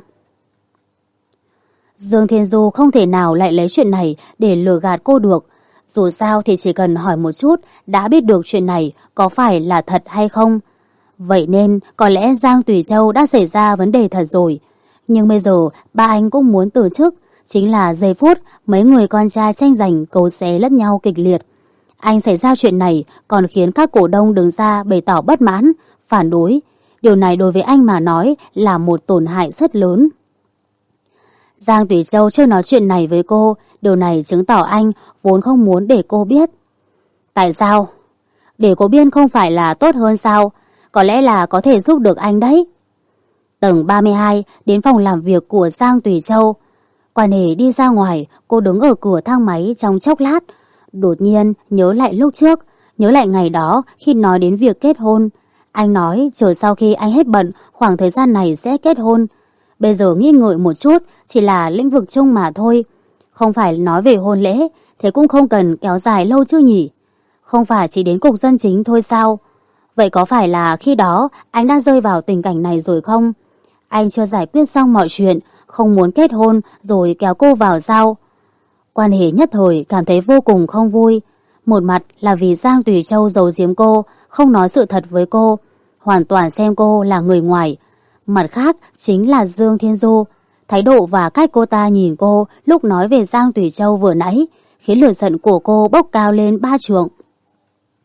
Dương Thiên Du không thể nào lại lấy chuyện này để lừa gạt cô được. Dù sao thì chỉ cần hỏi một chút đã biết được chuyện này có phải là thật hay không. Vậy nên có lẽ Giang Tùy Châu đã xảy ra vấn đề thật rồi. Nhưng bây giờ ba anh cũng muốn từ chức. Chính là giây phút mấy người con trai tranh giành cấu xé lẫn nhau kịch liệt. Anh xảy ra chuyện này còn khiến các cổ đông đứng ra bày tỏ bất mãn, phản đối. Điều này đối với anh mà nói là một tổn hại rất lớn. Giang Tùy Châu chưa nói chuyện này với cô, điều này chứng tỏ anh vốn không muốn để cô biết. Tại sao? Để cô biết không phải là tốt hơn sao? Có lẽ là có thể giúp được anh đấy. Tầng ba mươi hai, đến phòng làm việc của Giang Tùy Châu. Quan Hề đi ra ngoài, cô đứng ở cửa thang máy trong chốc lát. Đột nhiên nhớ lại lúc trước, nhớ lại ngày đó khi nói đến việc kết hôn. Anh nói chờ sau khi anh hết bận, khoảng thời gian này sẽ kết hôn. Bây giờ nghi ngợi một chút, chỉ là lĩnh vực chung mà thôi. Không phải nói về hôn lễ, thế cũng không cần kéo dài lâu chứ nhỉ? Không phải chỉ đến cục dân chính thôi sao? Vậy có phải là khi đó anh đã rơi vào tình cảnh này rồi không? Anh chưa giải quyết xong mọi chuyện, không muốn kết hôn rồi kéo cô vào sao? Quan Hề nhất thời cảm thấy vô cùng không vui. Một mặt là vì Giang Tùy Châu giấu giếm cô, không nói sự thật với cô, hoàn toàn xem cô là người ngoài. Mặt khác chính là Dương Thiên Du. Thái độ và cách cô ta nhìn cô lúc nói về Giang Tùy Châu vừa nãy khiến lửa giận của cô bốc cao lên ba trượng.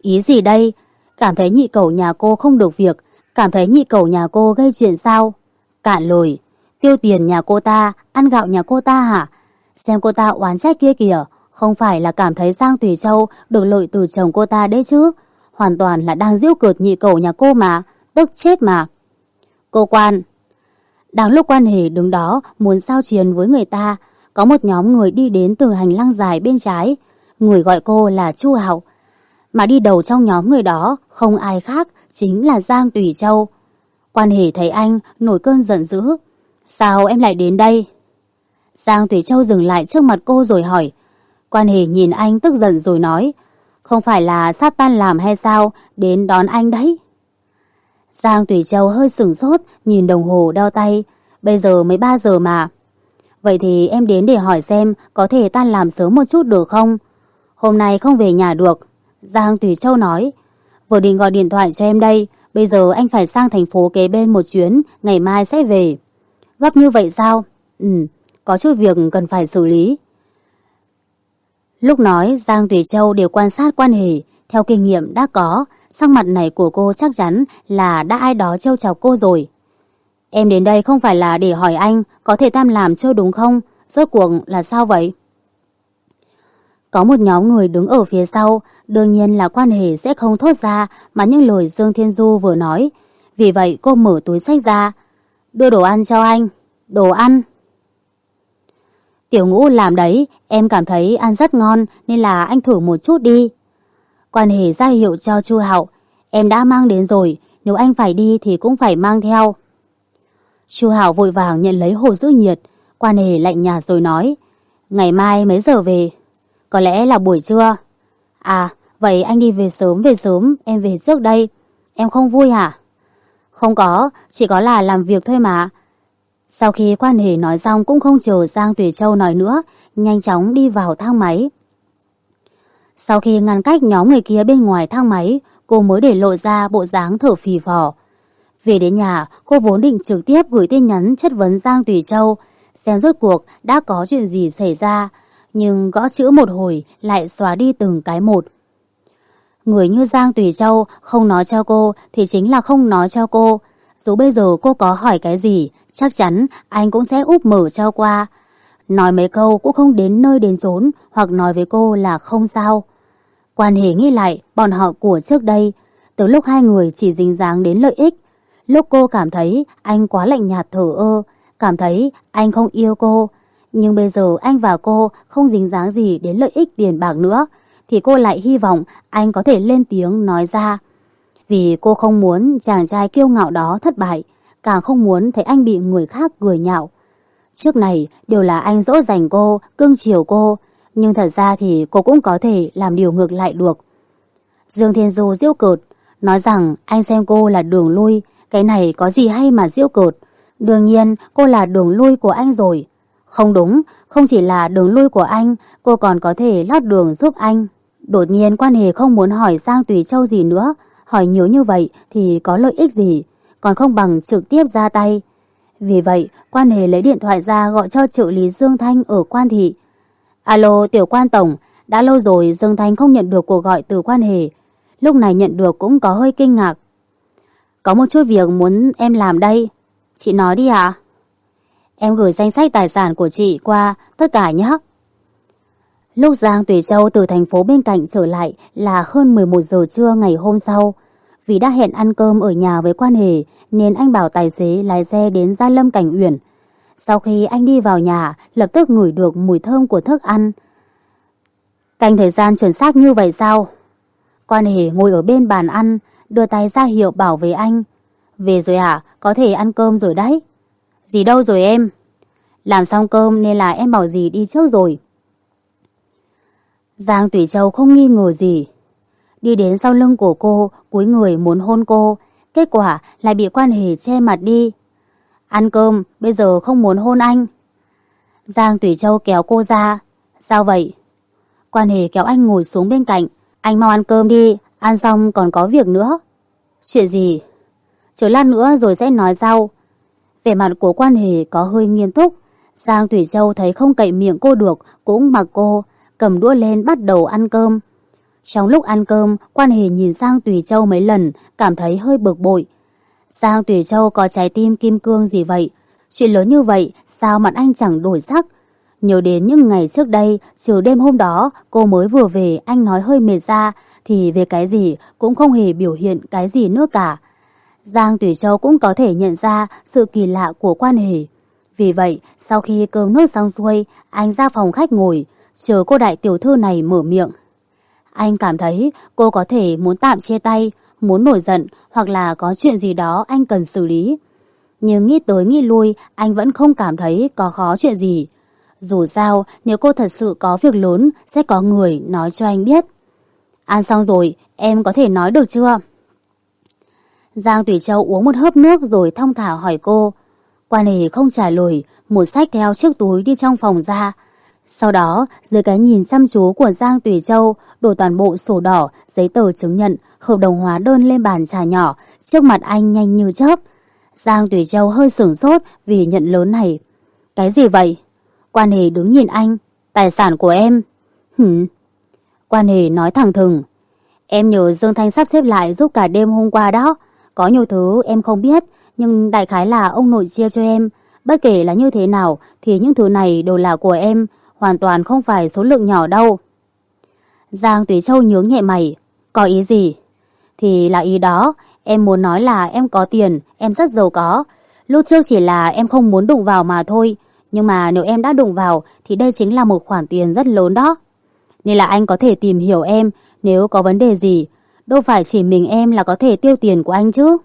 Ý gì đây? Cảm thấy nhị cẩu nhà cô không được việc, cảm thấy nhị cẩu nhà cô gây chuyện sao? Cạn lời, tiêu tiền nhà cô ta, ăn gạo nhà cô ta hả? Xem cô ta oán trách kia kìa, không phải là cảm thấy Giang Tùy Châu được lợi từ chồng cô ta đấy chứ. Hoàn toàn là đang giễu cợt nhị cẩu nhà cô mà, tức chết mà. Cô Quan. Đang lúc Quan Hề đứng đó muốn giao chiến với người ta, có một nhóm người đi đến từ hành lang dài bên trái. Người gọi cô là Chu Hạo. Mà đi đầu trong nhóm người đó không ai khác, chính là Giang Tùy Châu. Quan Hề thấy anh nổi cơn giận dữ. Sao em lại đến đây? Giang Tùy Châu dừng lại trước mặt cô rồi hỏi. Quan Hề nhìn anh tức giận rồi nói. Không phải là sắp tan làm hay sao, đến đón anh đấy. Giang Tùy Châu hơi sửng sốt, nhìn đồng hồ đeo tay. Bây giờ mới ba giờ mà. Vậy thì em đến để hỏi xem có thể tan làm sớm một chút được không? Hôm nay không về nhà được. Giang Tùy Châu nói. Vừa định gọi điện thoại cho em đây. Bây giờ anh phải sang thành phố kế bên một chuyến, ngày mai sẽ về. Gấp như vậy sao? Ừ, có chút việc cần phải xử lý. Lúc nói, Giang Tùy Châu đều quan sát Quan Hề. Theo kinh nghiệm đã có, sắc mặt này của cô chắc chắn là đã ai đó trêu chọc cô rồi. Em đến đây không phải là để hỏi anh có thể tam làm chưa đúng không? Rốt cuộc là sao vậy? Có một nhóm người đứng ở phía sau, đương nhiên là Quan Hề sẽ không thốt ra mà những lời Dương Thiên Du vừa nói. Vì vậy cô mở túi xách ra. Đưa đồ ăn cho anh. Đồ ăn. Tiểu Ngũ làm đấy, em cảm thấy ăn rất ngon nên là anh thử một chút đi. Quan Hề ra hiệu cho Chu Hạo. Em đã mang đến rồi, nếu anh phải đi thì cũng phải mang theo. Chu Hạo vội vàng nhận lấy hồ giữ nhiệt. Quan Hề lạnh nhạt rồi nói. Ngày mai mấy giờ về? Có lẽ là buổi trưa. À, vậy anh đi về sớm về sớm, em về trước đây. Em không vui hả? Không có, chỉ có là làm việc thôi mà. Sau khi Quan Hề nói xong cũng không chờ Giang Tùy Châu nói nữa, nhanh chóng đi vào thang máy. Sau khi ngăn cách nhóm người kia bên ngoài thang máy, cô mới để lộ ra bộ dáng thở phì phò. Về đến nhà, cô vốn định trực tiếp gửi tin nhắn chất vấn Giang Tùy Châu, xem rốt cuộc đã có chuyện gì xảy ra, nhưng gõ chữ một hồi lại xóa đi từng cái một. Người như Giang Tùy Châu không nói cho cô thì chính là không nói cho cô. Dù bây giờ cô có hỏi cái gì, chắc chắn anh cũng sẽ úp mở cho qua. Nói mấy câu cũng không đến nơi đến chốn, hoặc nói với cô là không sao. Quan Hề nghĩ lại bọn họ của trước đây, từ lúc hai người chỉ dính dáng đến lợi ích. Lúc cô cảm thấy anh quá lạnh nhạt thờ ơ, cảm thấy anh không yêu cô. Nhưng bây giờ anh và cô không dính dáng gì đến lợi ích tiền bạc nữa, thì cô lại hy vọng anh có thể lên tiếng nói ra. Vì cô không muốn chàng trai kiêu ngạo đó thất bại, càng không muốn thấy anh bị người khác cười nhạo. Trước này đều là anh dỗ dành cô, cưng chiều cô, nhưng thật ra thì cô cũng có thể làm điều ngược lại được. Dương Thiên Du giễu cợt, nói rằng anh xem cô là đường lui, cái này có gì hay mà giễu cợt. Đương nhiên cô là đường lui của anh rồi. Không đúng, không chỉ là đường lui của anh, cô còn có thể lót đường giúp anh. Đột nhiên Quan Hề không muốn hỏi Giang Tùy Châu gì nữa, hỏi nhiều như vậy thì có lợi ích gì, còn không bằng trực tiếp ra tay. Vì vậy, Quan Hề lấy điện thoại ra gọi cho trợ lý Dương Thanh ở Quan Thị. Alo, Tiểu Quan Tổng, đã lâu rồi Dương Thanh không nhận được cuộc gọi từ Quan Hề. Lúc này nhận được cũng có hơi kinh ngạc. Có một chút việc muốn em làm đây. Chị nói đi ạ. Em gửi danh sách tài sản của chị qua tất cả nhé. Lúc Giang Tùy Châu từ thành phố bên cạnh trở lại là hơn mười một giờ trưa ngày hôm sau. Vì đã hẹn ăn cơm ở nhà với Quan Hề nên anh bảo tài xế lái xe đến Gia Lâm Cảnh Uyển. Sau khi anh đi vào nhà, lập tức ngửi được mùi thơm của thức ăn. Canh thời gian chuẩn xác như vậy sao? Quan Hề ngồi ở bên bàn ăn, đưa tay ra hiệu bảo với anh. Về rồi à? Có thể ăn cơm rồi đấy. Dì đâu rồi em? Làm xong cơm nên là em bảo dì đi trước rồi. Giang Tùy Châu không nghi ngờ gì. Đi đến sau lưng của cô, cúi người muốn hôn cô. Kết quả lại bị Quan Hề che mặt đi. Ăn cơm, bây giờ không muốn hôn anh. Giang Tùy Châu kéo cô ra. Sao vậy? Quan Hề kéo anh ngồi xuống bên cạnh. Anh mau ăn cơm đi, ăn xong còn có việc nữa. Chuyện gì? Chờ lát nữa rồi sẽ nói sau. Vẻ mặt của Quan Hề có hơi nghiêm túc. Giang Tùy Châu thấy không cậy miệng cô được, cũng mặc cô, cầm đũa lên bắt đầu ăn cơm. Trong lúc ăn cơm, Quan Hề nhìn Giang Tùy Châu mấy lần, cảm thấy hơi bực bội. Giang Tùy Châu có trái tim kim cương gì vậy? Chuyện lớn như vậy, sao mặt anh chẳng đổi sắc? Nhớ đến những ngày trước đây, trừ đêm hôm đó, cô mới vừa về, anh nói hơi mệt ra, thì về cái gì cũng không hề biểu hiện cái gì nữa cả. Giang Tùy Châu cũng có thể nhận ra sự kỳ lạ của Quan Hề. Vì vậy, sau khi cơm nước xong xuôi, anh ra phòng khách ngồi, chờ cô đại tiểu thư này mở miệng. Anh cảm thấy cô có thể muốn tạm chia tay, muốn nổi giận hoặc là có chuyện gì đó anh cần xử lý. Nhưng nghĩ tới nghĩ lui, anh vẫn không cảm thấy có khó chuyện gì. Dù sao, nếu cô thật sự có việc lớn, sẽ có người nói cho anh biết. Ăn xong rồi, em có thể nói được chưa? Giang Tùy Châu uống một hớp nước rồi thong thả hỏi cô. Quan Hề không trả lời, một xách theo chiếc túi đi trong phòng ra. Sau đó, dưới cái nhìn chăm chú của Giang Tùy Châu, đổ toàn bộ sổ đỏ, giấy tờ chứng nhận, hợp đồng hóa đơn lên bàn trà nhỏ, trước mặt anh nhanh như chớp. Giang Tùy Châu hơi sửng sốt vì nhận lớn này. Cái gì vậy? Quan Hề đứng nhìn anh. Tài sản của em. Hửm? Quan Hề nói thẳng thừng. Em nhờ Dương Thanh sắp xếp lại giúp cả đêm hôm qua đó. Có nhiều thứ em không biết, nhưng đại khái là ông nội chia cho em. Bất kể là như thế nào thì những thứ này đều là của em, hoàn toàn không phải số lượng nhỏ đâu. Giang Tùy Châu nhướng nhẹ mày. Có ý gì? Thì là ý đó, em muốn nói là em có tiền, em rất giàu có. Lúc trước chỉ là em không muốn đụng vào mà thôi. Nhưng mà nếu em đã đụng vào thì đây chính là một khoản tiền rất lớn đó. Nên là anh có thể tìm hiểu em nếu có vấn đề gì. Đâu phải chỉ mình em là có thể tiêu tiền của anh chứ.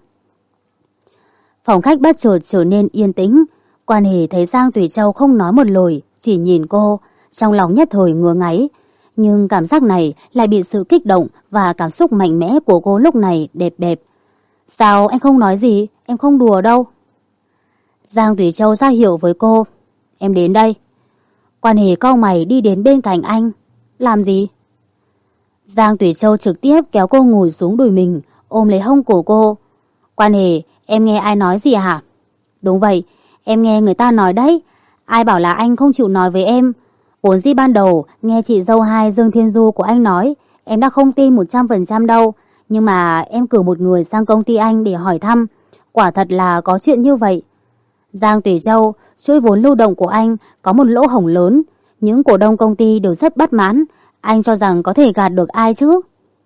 Phòng khách bất chợt trở nên yên tĩnh. Quan Hề thấy Giang Tùy Châu không nói một lời, chỉ nhìn cô, trong lòng nhất thời ngứa ngáy. Nhưng cảm giác này lại bị sự kích động và cảm xúc mạnh mẽ của cô lúc này đẹp bẹp. Sao anh không nói gì? Em không đùa đâu. Giang Tùy Châu ra hiệu với cô. Em đến đây. Quan Hề cau mày đi đến bên cạnh anh. Làm gì? Giang Tùy Châu trực tiếp kéo cô ngồi xuống đùi mình, ôm lấy hông cổ cô. Quan Hề, em nghe ai nói gì hả? Đúng vậy, em nghe người ta nói đấy. Ai bảo là anh không chịu nói với em? Vốn dĩ ban đầu, nghe chị dâu hai Dương Thiên Du của anh nói, em đã không tin một trăm phần trăm đâu. Nhưng mà em cử một người sang công ty anh để hỏi thăm. Quả thật là có chuyện như vậy. Giang Tùy Châu, chuỗi vốn lưu động của anh có một lỗ hổng lớn. Những cổ đông công ty đều rất bất mãn. Anh cho rằng có thể gạt được ai chứ?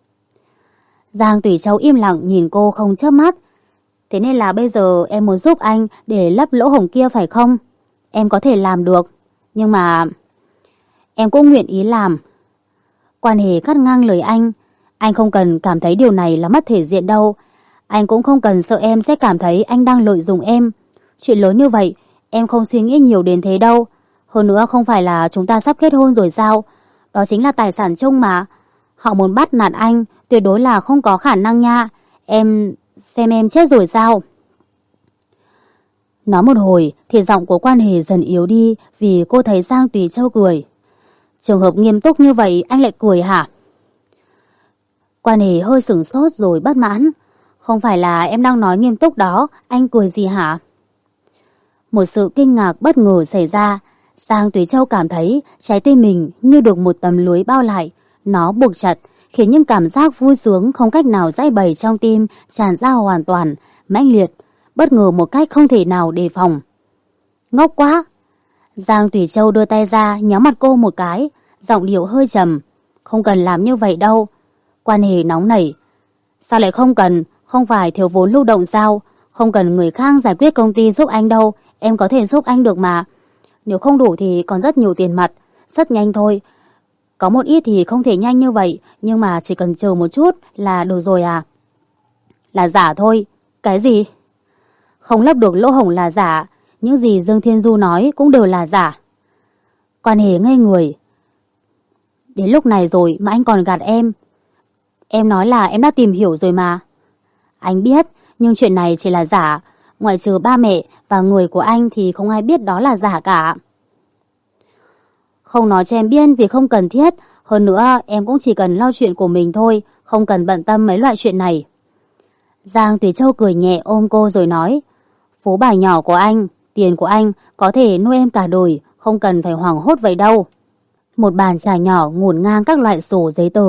Giang Tùy Châu im lặng nhìn cô không chớp mắt. Thế nên là bây giờ em muốn giúp anh để lấp lỗ hổng kia phải không? Em có thể làm được. Nhưng mà em cũng nguyện ý làm. Quan Hề cắt ngang lời anh. Anh không cần cảm thấy điều này là mất thể diện đâu. Anh cũng không cần sợ em sẽ cảm thấy anh đang lợi dụng em. Chuyện lớn như vậy, em không suy nghĩ nhiều đến thế đâu. Hơn nữa không phải là chúng ta sắp kết hôn rồi sao? Đó chính là tài sản chung mà. Họ muốn bắt nạt anh, tuyệt đối là không có khả năng nha. Em... xem em chết rồi sao? Nói một hồi thì giọng của Quan Hề dần yếu đi vì cô thấy Giang Tùy Châu cười. Trường hợp nghiêm túc như vậy anh lại cười hả? Quan Hề hơi sửng sốt rồi bất mãn. Không phải là em đang nói nghiêm túc đó, anh cười gì hả? Một sự kinh ngạc bất ngờ xảy ra. Giang Tùy Châu cảm thấy trái tim mình như được một tấm lưới bao lại. Nó buộc chặt, khiến những cảm giác vui sướng không cách nào giải bày trong tim tràn ra hoàn toàn, mãnh liệt, bất ngờ một cách không thể nào đề phòng. Ngốc quá! Giang Tùy Châu đưa tay ra nhắm mặt cô một cái, giọng điệu hơi trầm. Không cần làm như vậy đâu. Quan Hề nóng nảy. Sao lại không cần? Không phải thiếu vốn lưu động sao? Không cần người khác giải quyết công ty giúp anh đâu. Em có thể giúp anh được mà. Nếu không đủ thì còn rất nhiều tiền mặt. Rất nhanh thôi. Có một ít thì không thể nhanh như vậy, nhưng mà chỉ cần chờ một chút là được rồi à? Là giả thôi. Cái gì? Không lấp được lỗ hổng là giả. Những gì Dương Thiên Du nói cũng đều là giả. Quan Hề ngây người. Đến lúc này rồi mà anh còn gạt em. Em nói là em đã tìm hiểu rồi mà. Anh biết, nhưng chuyện này chỉ là giả. Ngoại trừ ba mẹ và người của anh thì không ai biết đó là giả cả. Không nói cho em biết vì không cần thiết. Hơn nữa em cũng chỉ cần lo chuyện của mình thôi, không cần bận tâm mấy loại chuyện này. Giang Tùy Châu cười nhẹ ôm cô rồi nói. Phú bài nhỏ của anh, tiền của anh có thể nuôi em cả đời, không cần phải hoảng hốt vậy đâu. Một bàn trà nhỏ ngổn ngang các loại sổ giấy tờ.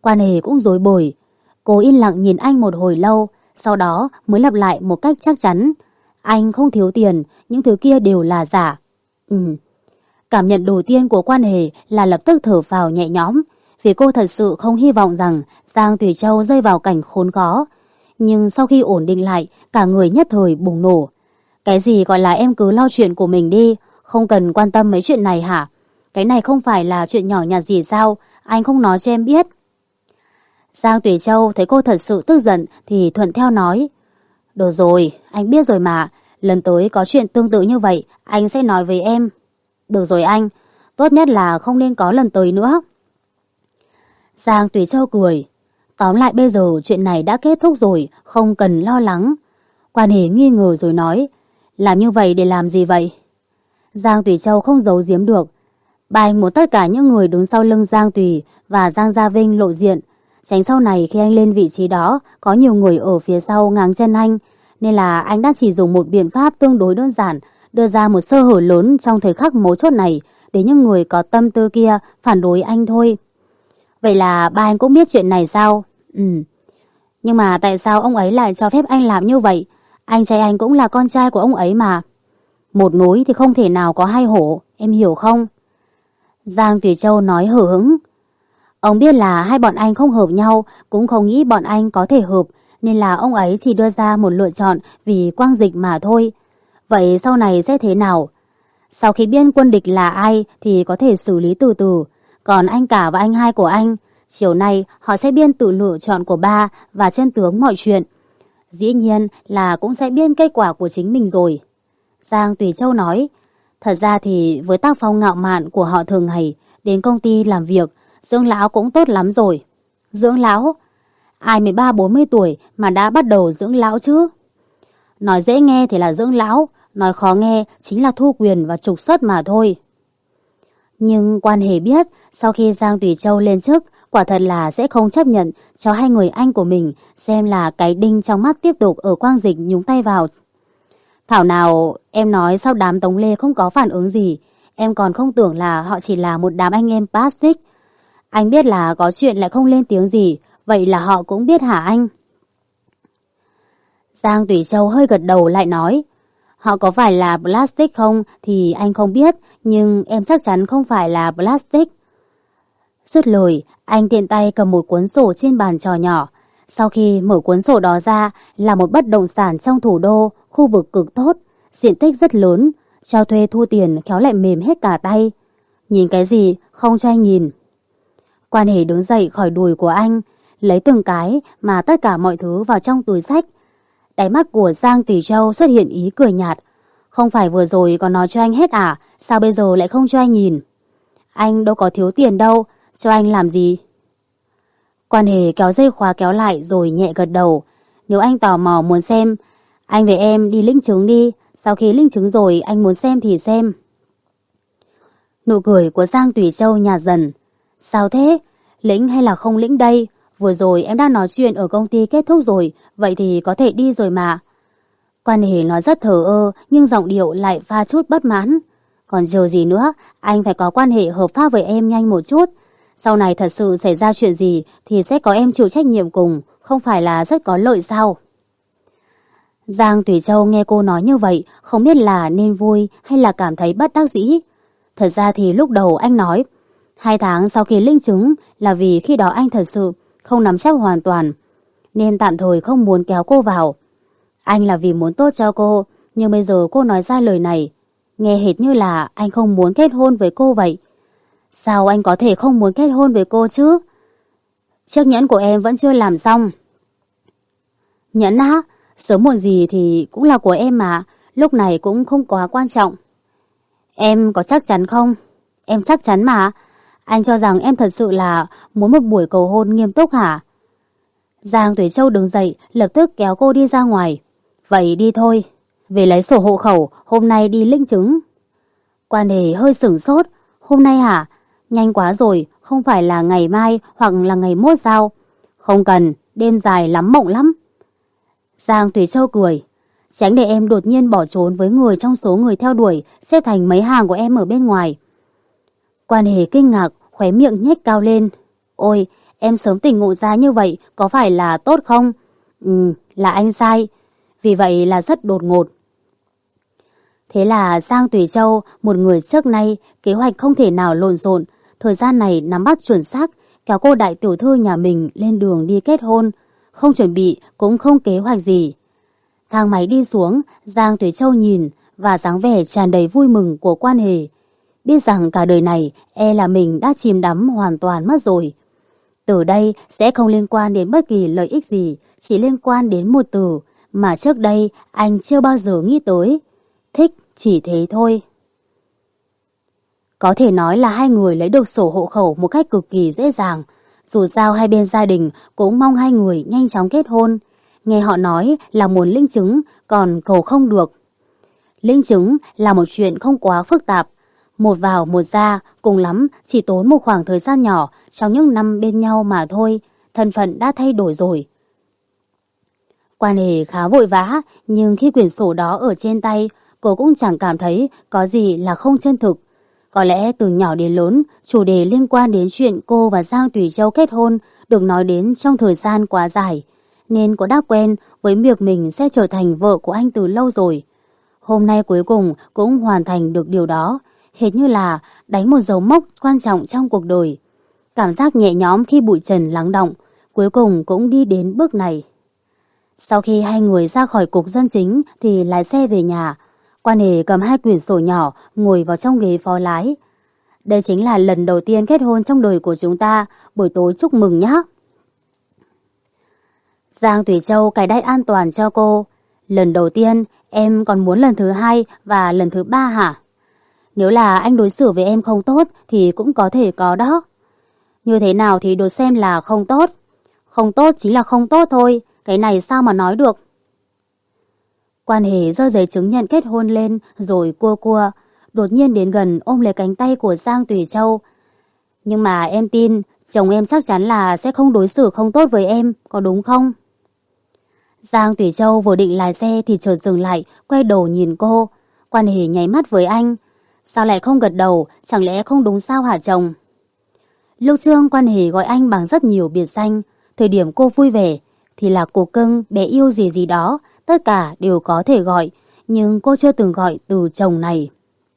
Quan Hề cũng rối bời. Cô yên lặng nhìn anh một hồi lâu, sau đó mới lặp lại một cách chắc chắn. Anh không thiếu tiền, những thứ kia đều là giả. Ừ. Cảm nhận đầu tiên của Quan Hề là lập tức thở phào nhẹ nhõm, vì cô thật sự không hy vọng rằng Giang Tùy Châu rơi vào cảnh khốn khó. Nhưng sau khi ổn định lại, cả người nhất thời bùng nổ. Cái gì gọi là em cứ lo chuyện của mình đi, không cần quan tâm mấy chuyện này hả? Cái này không phải là chuyện nhỏ nhặt gì sao, anh không nói cho em biết. Giang Tùy Châu thấy cô thật sự tức giận thì thuận theo nói. Được rồi, anh biết rồi mà, lần tới có chuyện tương tự như vậy, anh sẽ nói với em. Được rồi anh, tốt nhất là không nên có lần tới nữa. Giang Tùy Châu cười. Tóm lại bây giờ chuyện này đã kết thúc rồi, không cần lo lắng. Quan Hề nghi ngờ rồi nói. Làm như vậy để làm gì vậy? Giang Tùy Châu không giấu giếm được. Bà anh muốn tất cả những người đứng sau lưng Giang Tùy và Giang Gia Vinh lộ diện, tránh sau này khi anh lên vị trí đó có nhiều người ở phía sau ngáng chân anh, nên là anh đã chỉ dùng một biện pháp tương đối đơn giản, đưa ra một sơ hở lớn trong thời khắc mấu chốt này để những người có tâm tư kia phản đối anh thôi. Vậy là ba anh cũng biết chuyện này sao? Ừ. Nhưng mà tại sao ông ấy lại cho phép anh làm như vậy? Anh trai anh cũng là con trai của ông ấy mà. Một núi thì không thể nào có hai hổ, em hiểu không? Giang Tùy Châu nói hờ hững. Ông biết là hai bọn anh không hợp nhau, cũng không nghĩ bọn anh có thể hợp, nên là ông ấy chỉ đưa ra một lựa chọn vì quang dịch mà thôi. Vậy sau này sẽ thế nào? Sau khi biết quân địch là ai thì có thể xử lý từ từ. Còn anh cả và anh hai của anh, chiều nay họ sẽ biết tự lựa chọn của ba và chân tướng mọi chuyện. Dĩ nhiên là cũng sẽ biết kết quả của chính mình rồi. Giang Tùy Châu nói. Thật ra thì với tác phong ngạo mạn của họ thường ngày, đến công ty làm việc, dưỡng lão cũng tốt lắm rồi. Dưỡng lão? Ai mười ba bốn mươi tuổi mà đã bắt đầu dưỡng lão chứ? Nói dễ nghe thì là dưỡng lão, nói khó nghe chính là thu quyền và trục xuất mà thôi. Nhưng Quan Hề biết, sau khi Giang Tùy Châu lên chức, quả thật là sẽ không chấp nhận cho hai người anh của mình xem là cái đinh trong mắt tiếp tục ở Quang Dịch nhúng tay vào. Thảo nào em nói sau đám Tống Lê không có phản ứng gì, em còn không tưởng là họ chỉ là một đám anh em plastic. Anh biết là có chuyện lại không lên tiếng gì, vậy là họ cũng biết hả anh? Giang Tùy Châu hơi gật đầu lại nói. Họ có phải là plastic không thì anh không biết, nhưng em chắc chắn không phải là plastic. Dứt lời, anh tiện tay cầm một cuốn sổ trên bàn trò nhỏ. Sau khi mở cuốn sổ đó ra là một bất động sản trong thủ đô, khu vực cực tốt, diện tích rất lớn, cho thuê thu tiền khéo lại mềm hết cả tay. Nhìn cái gì, không cho anh nhìn. Quan Hề đứng dậy khỏi đùi của anh, lấy từng cái mà tất cả mọi thứ vào trong túi xách. Đáy mắt của Giang Tùy Châu xuất hiện ý cười nhạt. Không phải vừa rồi còn nói cho anh hết à, sao bây giờ lại không cho anh nhìn? Anh đâu có thiếu tiền đâu, cho anh làm gì? Quan Hề kéo dây khóa kéo lại rồi nhẹ gật đầu. Nếu anh tò mò muốn xem, anh với em đi lĩnh chứng đi, sau khi lĩnh chứng rồi anh muốn xem thì xem. Nụ cười của Giang Tùy Châu nhạt dần. Sao thế? Lĩnh hay là không lĩnh đây? Vừa rồi em đã nói chuyện ở công ty kết thúc rồi, vậy thì có thể đi rồi mà. Quan Hề nói rất thờ ơ, nhưng giọng điệu lại pha chút bất mãn. Còn chờ gì nữa, anh phải có quan hệ hợp pháp với em nhanh một chút. Sau này thật sự xảy ra chuyện gì thì sẽ có em chịu trách nhiệm cùng, không phải là rất có lợi sao? Giang Tùy Châu nghe cô nói như vậy, không biết là nên vui hay là cảm thấy bất đắc dĩ. Thật ra thì lúc đầu anh nói, hai tháng sau khi linh chứng là vì khi đó anh thật sự không nắm chắc hoàn toàn, nên tạm thời không muốn kéo cô vào. Anh là vì muốn tốt cho cô, nhưng bây giờ cô nói ra lời này, nghe hệt như là anh không muốn kết hôn với cô vậy. Sao anh có thể không muốn kết hôn với cô chứ? Chiếc nhẫn của em vẫn chưa làm xong. Nhẫn á? Sớm muộn gì thì cũng là của em mà, lúc này cũng không quá quan trọng. Em có chắc chắn không? Em chắc chắn mà. Anh cho rằng em thật sự là muốn một buổi cầu hôn nghiêm túc hả? Giang Tùy Châu đứng dậy, lập tức kéo cô đi ra ngoài. Vậy đi thôi, về lấy sổ hộ khẩu, hôm nay đi lĩnh chứng. Quan Hề hơi sửng sốt. Hôm nay hả? Nhanh quá rồi, không phải là ngày mai hoặc là ngày mốt sao? Không cần, đêm dài lắm mộng lắm. Giang Tùy Châu cười. Tránh để em đột nhiên bỏ trốn với người trong số người theo đuổi, xếp thành mấy hàng của em ở bên ngoài. Quan Hề kinh ngạc, khóe miệng nhếch cao lên. Ôi, em sớm tỉnh ngộ ra như vậy có phải là tốt không? Ừ, là anh sai. Vì vậy là rất đột ngột. Thế là Giang Tùy Châu, một người trước nay kế hoạch không thể nào lộn xộn, thời gian này nắm bắt chuẩn xác, kéo cô đại tiểu thư nhà mình lên đường đi kết hôn, không chuẩn bị cũng không kế hoạch gì. Thang máy đi xuống, Giang Tùy Châu nhìn và dáng vẻ tràn đầy vui mừng của Quan Hề. Biết rằng cả đời này e là mình đã chìm đắm hoàn toàn mất rồi. Từ đây sẽ không liên quan đến bất kỳ lợi ích gì, chỉ liên quan đến một từ mà trước đây anh chưa bao giờ nghĩ tới. Thích, chỉ thế thôi. Có thể nói là hai người lấy được sổ hộ khẩu một cách cực kỳ dễ dàng. Dù sao hai bên gia đình cũng mong hai người nhanh chóng kết hôn. Nghe họ nói là muốn linh chứng, còn cầu không được. Linh chứng là một chuyện không quá phức tạp. Một vào một ra, cùng lắm chỉ tốn một khoảng thời gian nhỏ trong những năm bên nhau mà thôi. Thân phận đã thay đổi rồi. Quan Hề khá vội vã, nhưng khi quyển sổ đó ở trên tay, cô cũng chẳng cảm thấy có gì là không chân thực. Có lẽ từ nhỏ đến lớn, chủ đề liên quan đến chuyện cô và Giang Tùy Châu kết hôn được nói đến trong thời gian quá dài, nên cô đã quen với việc mình sẽ trở thành vợ của anh từ lâu rồi. Hôm nay cuối cùng cũng hoàn thành được điều đó, hệt như là đánh một dấu mốc quan trọng trong cuộc đời. Cảm giác nhẹ nhõm khi bụi trần lắng đọng, cuối cùng cũng đi đến bước này. Sau khi hai người ra khỏi cục dân chính thì lái xe về nhà. Quan Hề cầm hai quyển sổ nhỏ ngồi vào trong ghế phó lái. Đây chính là lần đầu tiên kết hôn trong đời của chúng ta, buổi tối chúc mừng nhé. Giang Tùy Châu cài đai an toàn cho cô. Lần đầu tiên, em còn muốn lần thứ hai và lần thứ ba hả? Nếu là anh đối xử với em không tốt thì cũng có thể có đó. Như thế nào thì được xem là không tốt? Không tốt chính là không tốt thôi, cái này sao mà nói được. Quan Hề giơ giấy chứng nhận kết hôn lên rồi cua cua, đột nhiên đến gần ôm lấy cánh tay của Giang Tùy Châu. Nhưng mà em tin chồng em chắc chắn là sẽ không đối xử không tốt với em, có đúng không? Giang Tùy Châu vừa định lái xe thì chợt dừng lại, quay đầu nhìn cô. Quan Hề nháy mắt với anh. Sao lại không gật đầu, chẳng lẽ không đúng sao hả chồng? Lúc trước Quan Hề gọi anh bằng rất nhiều biệt danh. Thời điểm cô vui vẻ thì là cô cưng, bé yêu gì gì đó, tất cả đều có thể gọi, nhưng cô chưa từng gọi từ chồng này.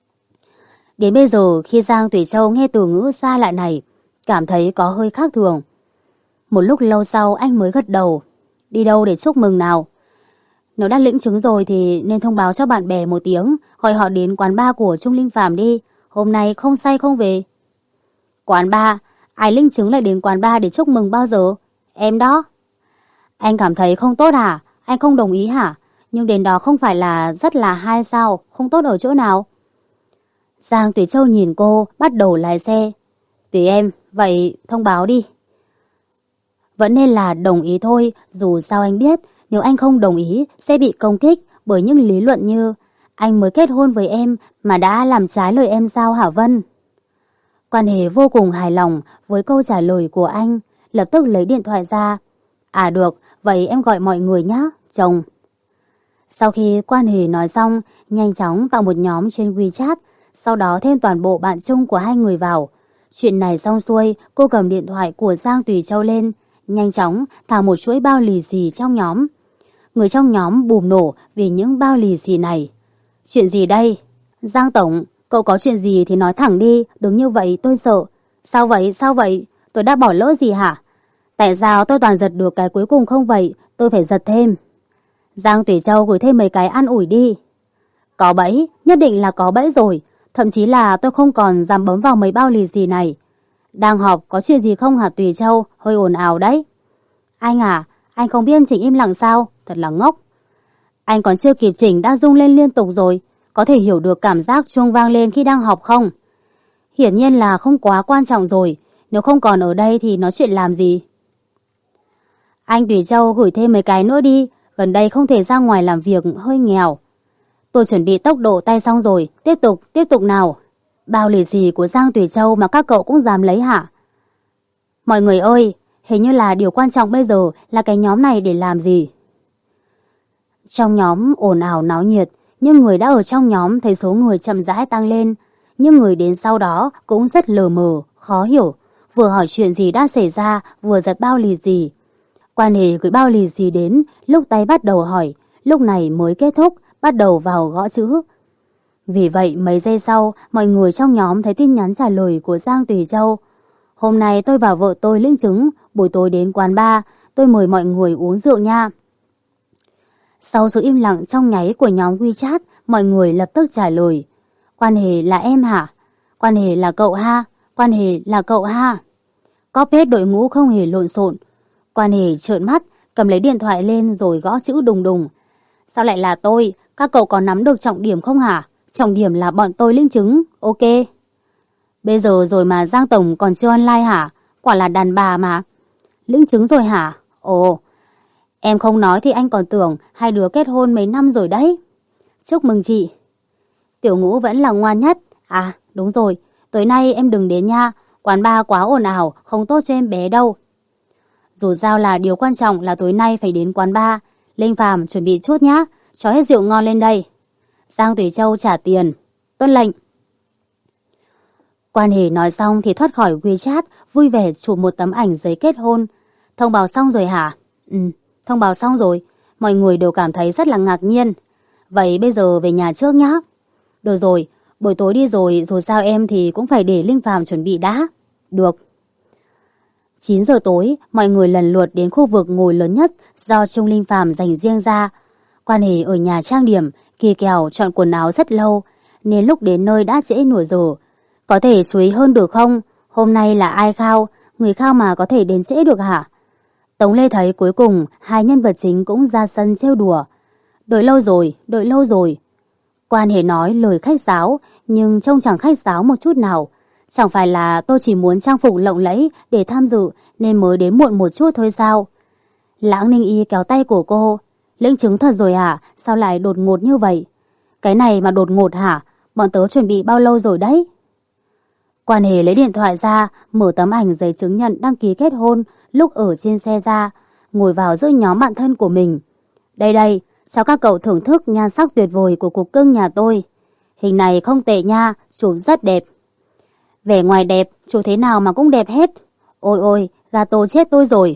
Đến bây giờ khi Giang Tùy Châu nghe từ ngữ xa lạ này, cảm thấy có hơi khác thường. Một lúc lâu sau anh mới gật đầu. Đi đâu để chúc mừng nào? Nếu đã lĩnh chứng rồi thì nên thông báo cho bạn bè một tiếng, gọi họ đến quán bar của Trung Linh Phàm đi. Hôm nay không say không về. Quán bar? Ai lĩnh chứng lại đến quán bar để chúc mừng bao giờ? Em đó. Anh cảm thấy không tốt hả? Anh không đồng ý hả? Nhưng đến đó không phải là rất là hay sao? Không tốt ở chỗ nào? Giang Tùy Châu nhìn cô, bắt đầu lái xe. Tùy em, vậy thông báo đi. Vẫn nên là đồng ý thôi, dù sao anh biết nếu anh không đồng ý sẽ bị công kích bởi những lý luận như anh mới kết hôn với em mà đã làm trái lời em sao hả Vân? Quan Hề vô cùng hài lòng với câu trả lời của anh, lập tức lấy điện thoại ra. À được, vậy em gọi mọi người nhé, chồng. Sau khi Quan Hề nói xong, nhanh chóng tạo một nhóm trên WeChat, sau đó thêm toàn bộ bạn chung của hai người vào. Chuyện này xong xuôi, cô cầm điện thoại của Giang Tùy Châu lên, nhanh chóng thả một chuỗi bao lì xì trong nhóm. Người trong nhóm bùm nổ vì những bao lì xì này. Chuyện gì đây? Giang Tổng, cậu có chuyện gì thì nói thẳng đi, đừng như vậy tôi sợ. Sao vậy, sao vậy? Tôi đã bỏ lỡ gì hả? Tại sao tôi toàn giật được cái cuối cùng không vậy? Tôi phải giật thêm. Giang Tùy Châu gửi thêm mấy cái an ủi đi. Có bẫy, nhất định là có bẫy rồi. Thậm chí là tôi không còn dám bấm vào mấy bao lì xì này. Đang họp có chuyện gì không hả Tùy Châu? Hơi ồn ào đấy. Anh à, anh không biết chỉnh im lặng sao? Thật là ngốc. Anh còn chưa kịp chỉnh đã rung lên liên tục rồi. Có thể hiểu được cảm giác chuông vang lên khi đang họp không? Hiển nhiên là không quá quan trọng rồi. Nếu không còn ở đây thì nói chuyện làm gì? Anh Tùy Châu gửi thêm mấy cái nữa đi. Gần đây không thể ra ngoài làm việc, hơi nghèo. Tôi chuẩn bị tốc độ tay xong rồi. Tiếp tục, tiếp tục nào. Bao lì xì của Giang Tùy Châu mà các cậu cũng dám lấy hả? Mọi người ơi, hình như là điều quan trọng bây giờ là cái nhóm này để làm gì? Trong nhóm ồn ào náo nhiệt, nhưng người đã ở trong nhóm thấy số người chậm rãi tăng lên. Nhưng người đến sau đó cũng rất lờ mờ, khó hiểu. vừa hỏi chuyện gì đã xảy ra, vừa giật bao lì xì. Quan Hề gửi bao lì xì đến, lúc tay bắt đầu hỏi, lúc này mới kết thúc, bắt đầu vào gõ chữ. Vì vậy mấy giây sau, mọi người trong nhóm thấy tin nhắn trả lời của Giang Tùy Châu. Hôm nay tôi và vợ tôi lĩnh chứng, buổi tối đến quán bar, tôi mời mọi người uống rượu nha. Sau sự im lặng trong nháy của nhóm WeChat, mọi người lập tức trả lời. Quan Hề là em hả? Quan Hề là cậu ha? Quan Hề là cậu ha? Copy đội ngũ không hề lộn xộn. Quan Hề trợn mắt, cầm lấy điện thoại lên rồi gõ chữ đùng đùng. Sao lại là tôi? Các cậu có nắm được trọng điểm không hả? Trọng điểm là bọn tôi lĩnh chứng, ok. Bây giờ rồi mà Giang Tổng còn chưa online hả? Quả là đàn bà mà. Lĩnh chứng rồi hả? Ồ, em không nói thì anh còn tưởng hai đứa kết hôn mấy năm rồi đấy. Chúc mừng chị. Tiểu Ngũ vẫn là ngoan nhất. À, đúng rồi, tối nay em đừng đến nha. Quán bar quá ồn ào, không tốt cho em bé đâu. Dù sao là điều quan trọng là tối nay phải đến quán bar. Linh Phàm chuẩn bị chút nhá, cho hết rượu ngon lên đây. Giang Tùy Châu trả tiền. Tuân lệnh. Quan Hề nói xong thì thoát khỏi WeChat, vui vẻ chụp một tấm ảnh giấy kết hôn. Thông báo xong rồi hả? Ừ, thông báo xong rồi. Mọi người đều cảm thấy rất là ngạc nhiên. Vậy bây giờ về nhà trước nhá. Được rồi, buổi tối đi rồi, dù sao em thì cũng phải để Linh Phàm chuẩn bị đã. Được. chín giờ tối, mọi người lần lượt đến khu vực ngồi lớn nhất do Trung Linh Phàm dành riêng ra. Quan Hề ở nhà trang điểm, kỳ kèo chọn quần áo rất lâu, nên lúc đến nơi đã trễ nửa giờ. Có thể chú ý hơn được không? Hôm nay là ai khao? Người khao mà có thể đến trễ được hả? Tống Lê thấy cuối cùng hai nhân vật chính cũng ra sân trêu đùa. Đợi lâu rồi, đợi lâu rồi. Quan Hề nói lời khách sáo, nhưng trông chẳng khách sáo một chút nào. Chẳng phải là tôi chỉ muốn trang phục lộng lẫy để tham dự nên mới đến muộn một chút thôi sao? Lãng Ninh Y kéo tay của cô. Lĩnh chứng thật rồi hả? Sao lại đột ngột như vậy? Cái này mà đột ngột hả? Bọn tớ chuẩn bị bao lâu rồi đấy? Quan Hề lấy điện thoại ra, mở tấm ảnh giấy chứng nhận đăng ký kết hôn lúc ở trên xe ra, ngồi vào giữa nhóm bạn thân của mình. Đây đây, cho các cậu thưởng thức nhan sắc tuyệt vời của cục cưng nhà tôi. Hình này không tệ nha, chụp rất đẹp. Vẻ ngoài đẹp, chụp thế nào mà cũng đẹp hết. Ôi ôi, gato chết tôi rồi.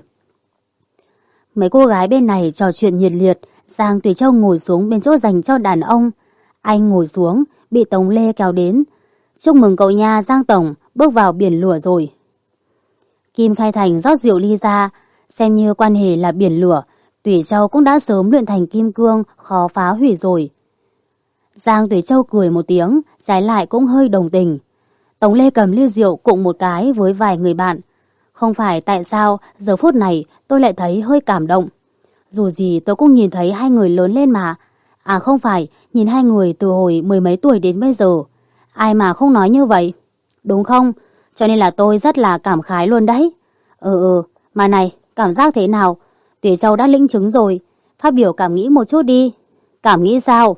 Mấy cô gái bên này trò chuyện nhiệt liệt, Giang Tùy Châu ngồi xuống bên chỗ dành cho đàn ông. Anh ngồi xuống, bị Tống Lê kéo đến. Chúc mừng cậu nha Giang Tổng, bước vào biển lửa rồi. Kim Khai Thành rót rượu ly ra, xem như Quan Hề là biển lửa, Tùy Châu cũng đã sớm luyện thành kim cương, khó phá hủy rồi. Giang Tùy Châu cười một tiếng, trái lại cũng hơi đồng tình. Tống Lê cầm ly rượu cụng một cái với vài người bạn. Không phải tại sao giờ phút này tôi lại thấy hơi cảm động. Dù gì tôi cũng nhìn thấy hai người lớn lên mà. À không phải, nhìn hai người từ hồi mười mấy tuổi đến bây giờ. Ai mà không nói như vậy? Đúng không? Cho nên là tôi rất là cảm khái luôn đấy. Ừ ừ, mà này, cảm giác thế nào? Tùy Châu đã lĩnh chứng rồi. Phát biểu cảm nghĩ một chút đi. Cảm nghĩ sao?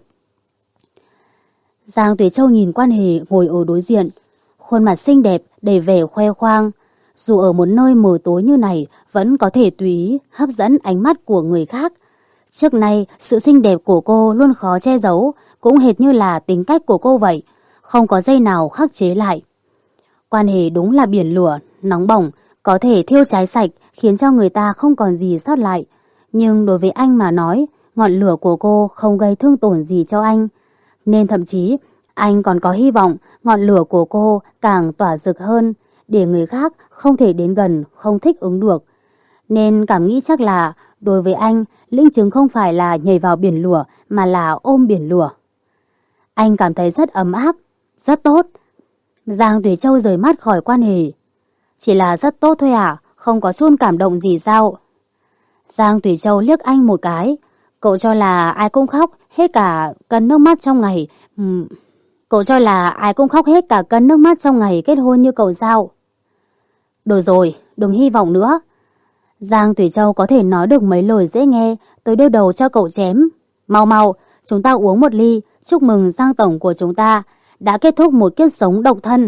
Giang Tùy Châu nhìn Quan Hề ngồi ở đối diện. Khuôn mặt xinh đẹp, đầy vẻ khoe khoang. Dù ở một nơi mờ tối như này, vẫn có thể tùy ý hấp dẫn ánh mắt của người khác. Trước nay, sự xinh đẹp của cô luôn khó che giấu, cũng hệt như là tính cách của cô vậy. Không có dây nào khắc chế lại. Quan Hề đúng là biển lửa, nóng bỏng, có thể thiêu cháy sạch, khiến cho người ta không còn gì sót lại. Nhưng đối với anh mà nói, ngọn lửa của cô không gây thương tổn gì cho anh. Nên thậm chí, anh còn có hy vọng ngọn lửa của cô càng tỏa rực hơn, để người khác không thể đến gần, không thích ứng được. Nên cảm nghĩ chắc là, đối với anh, lĩnh chứng không phải là nhảy vào biển lửa, mà là ôm biển lửa. Anh cảm thấy rất ấm áp, rất tốt. Giang Tùy Châu rời mắt khỏi Quan Hề. Chỉ là rất tốt thôi à, không có chút cảm động gì sao? Giang Tùy Châu liếc anh một cái. Cậu cho là ai cũng khóc hết cả cân nước mắt trong ngày... Uhm. Cậu cho là ai cũng khóc hết cả cân nước mắt trong ngày kết hôn như cậu sao? Được rồi, đừng hy vọng nữa. Giang Tùy Châu có thể nói được mấy lời dễ nghe, tôi đưa đầu cho cậu chém. Mau mau, chúng ta uống một ly, chúc mừng Giang Tổng của chúng ta đã kết thúc một kiếp sống độc thân.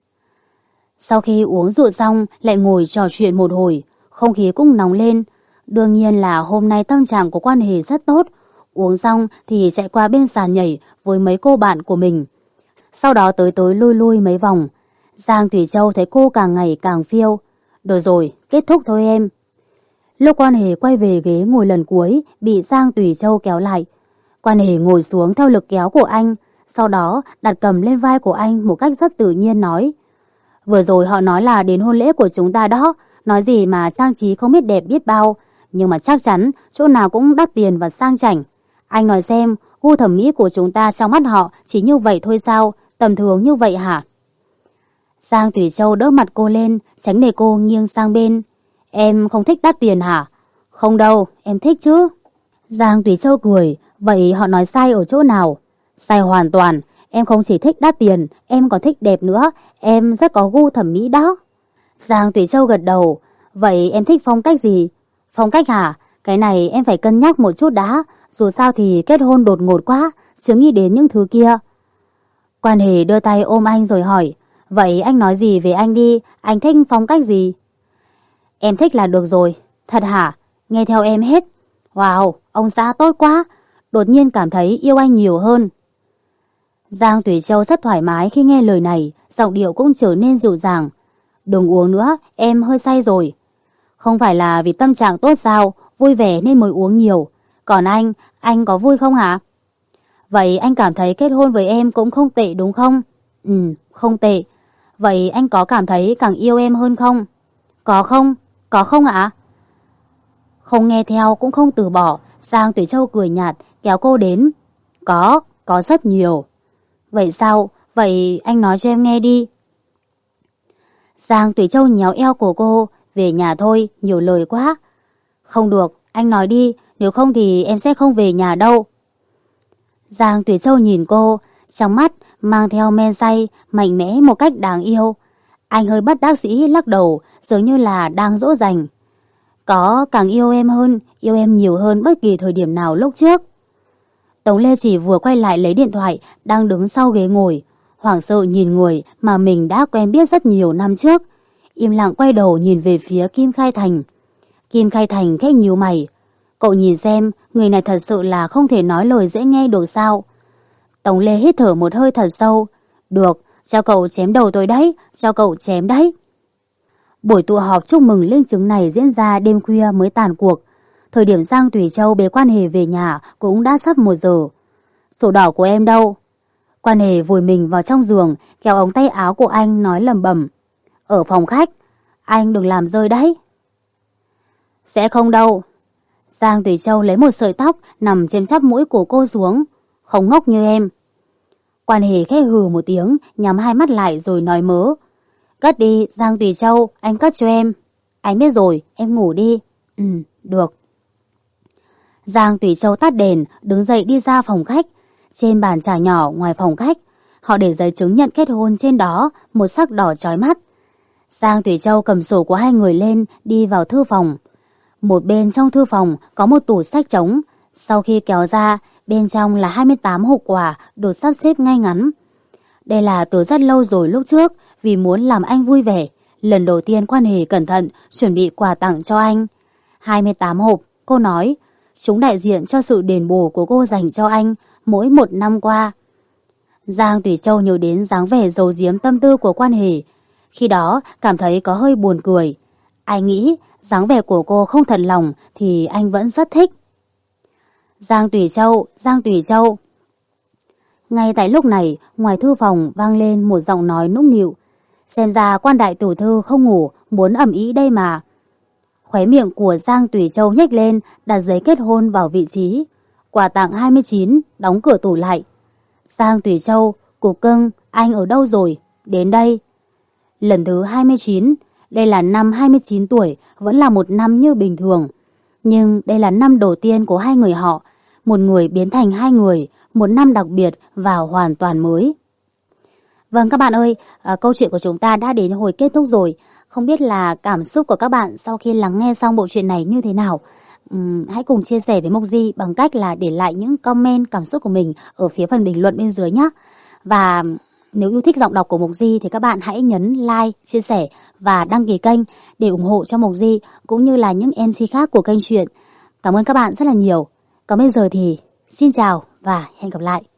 Sau khi uống rượu xong, lại ngồi trò chuyện một hồi, không khí cũng nóng lên. Đương nhiên là hôm nay tâm trạng của Quan Hề rất tốt. Uống xong thì chạy qua bên sàn nhảy với mấy cô bạn của mình. Sau đó tới tới lui lui mấy vòng. Giang Tùy Châu thấy cô càng ngày càng phiêu. Được rồi, kết thúc thôi em. Lúc Quan Hề quay về ghế ngồi lần cuối, bị Giang Tùy Châu kéo lại. Quan Hề ngồi xuống theo lực kéo của anh, sau đó đặt cầm lên vai của anh một cách rất tự nhiên nói: Vừa rồi họ nói là đến hôn lễ của chúng ta đó, nói gì mà trang trí không biết đẹp biết bao, nhưng mà chắc chắn chỗ nào cũng đắt tiền và sang chảnh. Anh nói xem, gu thẩm mỹ của chúng ta trong mắt họ chỉ như vậy thôi sao, tầm thường như vậy hả? Giang Tùy Châu đỡ mặt cô lên, tránh để cô nghiêng sang bên. Em không thích đắt tiền hả? Không đâu, em thích chứ. Giang Tùy Châu cười, vậy họ nói sai ở chỗ nào? Sai hoàn toàn, em không chỉ thích đắt tiền, em còn thích đẹp nữa, em rất có gu thẩm mỹ đó. Giang Tùy Châu gật đầu, vậy em thích phong cách gì? Phong cách hả? Cái này em phải cân nhắc một chút đã, dù sao thì kết hôn đột ngột quá, chưa nghĩ đến những thứ kia. Quan Hề đưa tay ôm anh rồi hỏi, vậy anh nói gì về anh đi, anh thích phong cách gì? Em thích là được rồi. Thật hả? Nghe theo em hết. Wow, ông xã tốt quá. Đột nhiên cảm thấy yêu anh nhiều hơn. Giang Tùy Châu rất thoải mái khi nghe lời này, giọng điệu cũng trở nên dịu dàng. Đừng uống nữa, em hơi say rồi. Không phải là vì tâm trạng tốt sao, vui vẻ nên mới uống nhiều. Còn anh, anh có vui không hả? Vậy anh cảm thấy kết hôn với em cũng không tệ đúng không? Ừ, không tệ. Vậy anh có cảm thấy càng yêu em hơn không? Có không? Có không ạ? Không nghe theo cũng không từ bỏ. Giang Tùy Châu cười nhạt kéo cô đến. Có, có rất nhiều. Vậy sao? Vậy anh nói cho em nghe đi. Giang Tùy Châu nhéo eo của cô. Về nhà thôi, nhiều lời quá. Không được, anh nói đi, nếu không thì em sẽ không về nhà đâu. Giang Tùy Châu nhìn cô, trong mắt mang theo men say, mạnh mẽ một cách đáng yêu. Anh hơi bất đắc dĩ lắc đầu, dường như là đang dỗ dành. Có, càng yêu em hơn, yêu em nhiều hơn bất kỳ thời điểm nào lúc trước. Tống Lê Chỉ vừa quay lại lấy điện thoại, đang đứng sau ghế ngồi, hoảng sợ nhìn người mà mình đã quen biết rất nhiều năm trước. Im lặng quay đầu nhìn về phía Kim Khai Thành. Kim Khai Thành khẽ nhíu mày. Cậu nhìn xem, người này thật sự là không thể nói lời dễ nghe được sao? Tống Lê hít thở một hơi thật sâu. Được, cho cậu chém đầu tôi đấy, cho cậu chém đấy. Buổi tụ họp chúc mừng linh chứng này diễn ra đêm khuya mới tàn cuộc. Thời điểm Giang Tùy Châu bế Quan Hề về nhà cũng đã sắp một giờ. Sổ đỏ của em đâu? Quan Hề vùi mình vào trong giường, kéo ống tay áo của anh nói lẩm bẩm. Ở phòng khách, anh đừng làm rơi đấy. Sẽ không đâu. Giang Tùy Châu lấy một sợi tóc nằm trên chóp mũi của cô xuống. Không ngốc như em. Quan Hề khẽ hừ một tiếng, nhắm hai mắt lại rồi nói mớ. Cất đi, Giang Tùy Châu, anh cất cho em. Anh biết rồi, em ngủ đi. Ừ, được. Giang Tùy Châu tắt đèn, đứng dậy đi ra phòng khách. Trên bàn trà nhỏ ngoài phòng khách, họ để giấy chứng nhận kết hôn trên đó, một sắc đỏ chói mắt. Giang Tùy Châu cầm sổ của hai người lên, đi vào thư phòng. Một bên trong thư phòng có một tủ sách trống. Sau khi kéo ra, bên trong là hai mươi tám hộp quà được sắp xếp ngay ngắn. Đây là từ rất lâu rồi lúc trước, vì muốn làm anh vui vẻ. Lần đầu tiên Quan Hề cẩn thận chuẩn bị quà tặng cho anh. hai mươi tám hộp, cô nói. Chúng đại diện cho sự đền bù của cô dành cho anh mỗi một năm qua. Giang Tùy Châu nhớ đến dáng vẻ giấu giếm tâm tư của Quan Hề. Khi đó cảm thấy có hơi buồn cười. Anh nghĩ dáng vẻ của cô không thật lòng thì anh vẫn rất thích. Giang Tùy Châu, Giang Tùy Châu. Ngay tại lúc này, ngoài thư phòng vang lên một giọng nói nũng nịu. Xem ra Quan đại tiểu thư không ngủ, muốn ầm ĩ đây mà. Khóe miệng của Giang Tùy Châu nhếch lên, đặt giấy kết hôn vào vị trí. Quà tặng hai mươi chín, đóng cửa tủ lại. Giang Tùy Châu, cục cưng, anh ở đâu rồi? Đến đây. Lần thứ hai mươi chín, đây là năm hai mươi chín tuổi, vẫn là một năm như bình thường. Nhưng đây là năm đầu tiên của hai người họ. Một người biến thành hai người, một năm đặc biệt và hoàn toàn mới. Vâng các bạn ơi, à, câu chuyện của chúng ta đã đến hồi kết thúc rồi. Không biết là cảm xúc của các bạn sau khi lắng nghe xong bộ truyện này như thế nào? Uhm, hãy cùng chia sẻ với Mộc Di bằng cách là để lại những comment cảm xúc của mình ở phía phần bình luận bên dưới nhé. Và nếu yêu thích giọng đọc của Mộc Di thì các bạn hãy nhấn like, chia sẻ và đăng ký kênh để ủng hộ cho Mộc Di cũng như là những em xê khác của kênh truyện. Cảm ơn các bạn rất là nhiều. Còn bây giờ thì xin chào và hẹn gặp lại.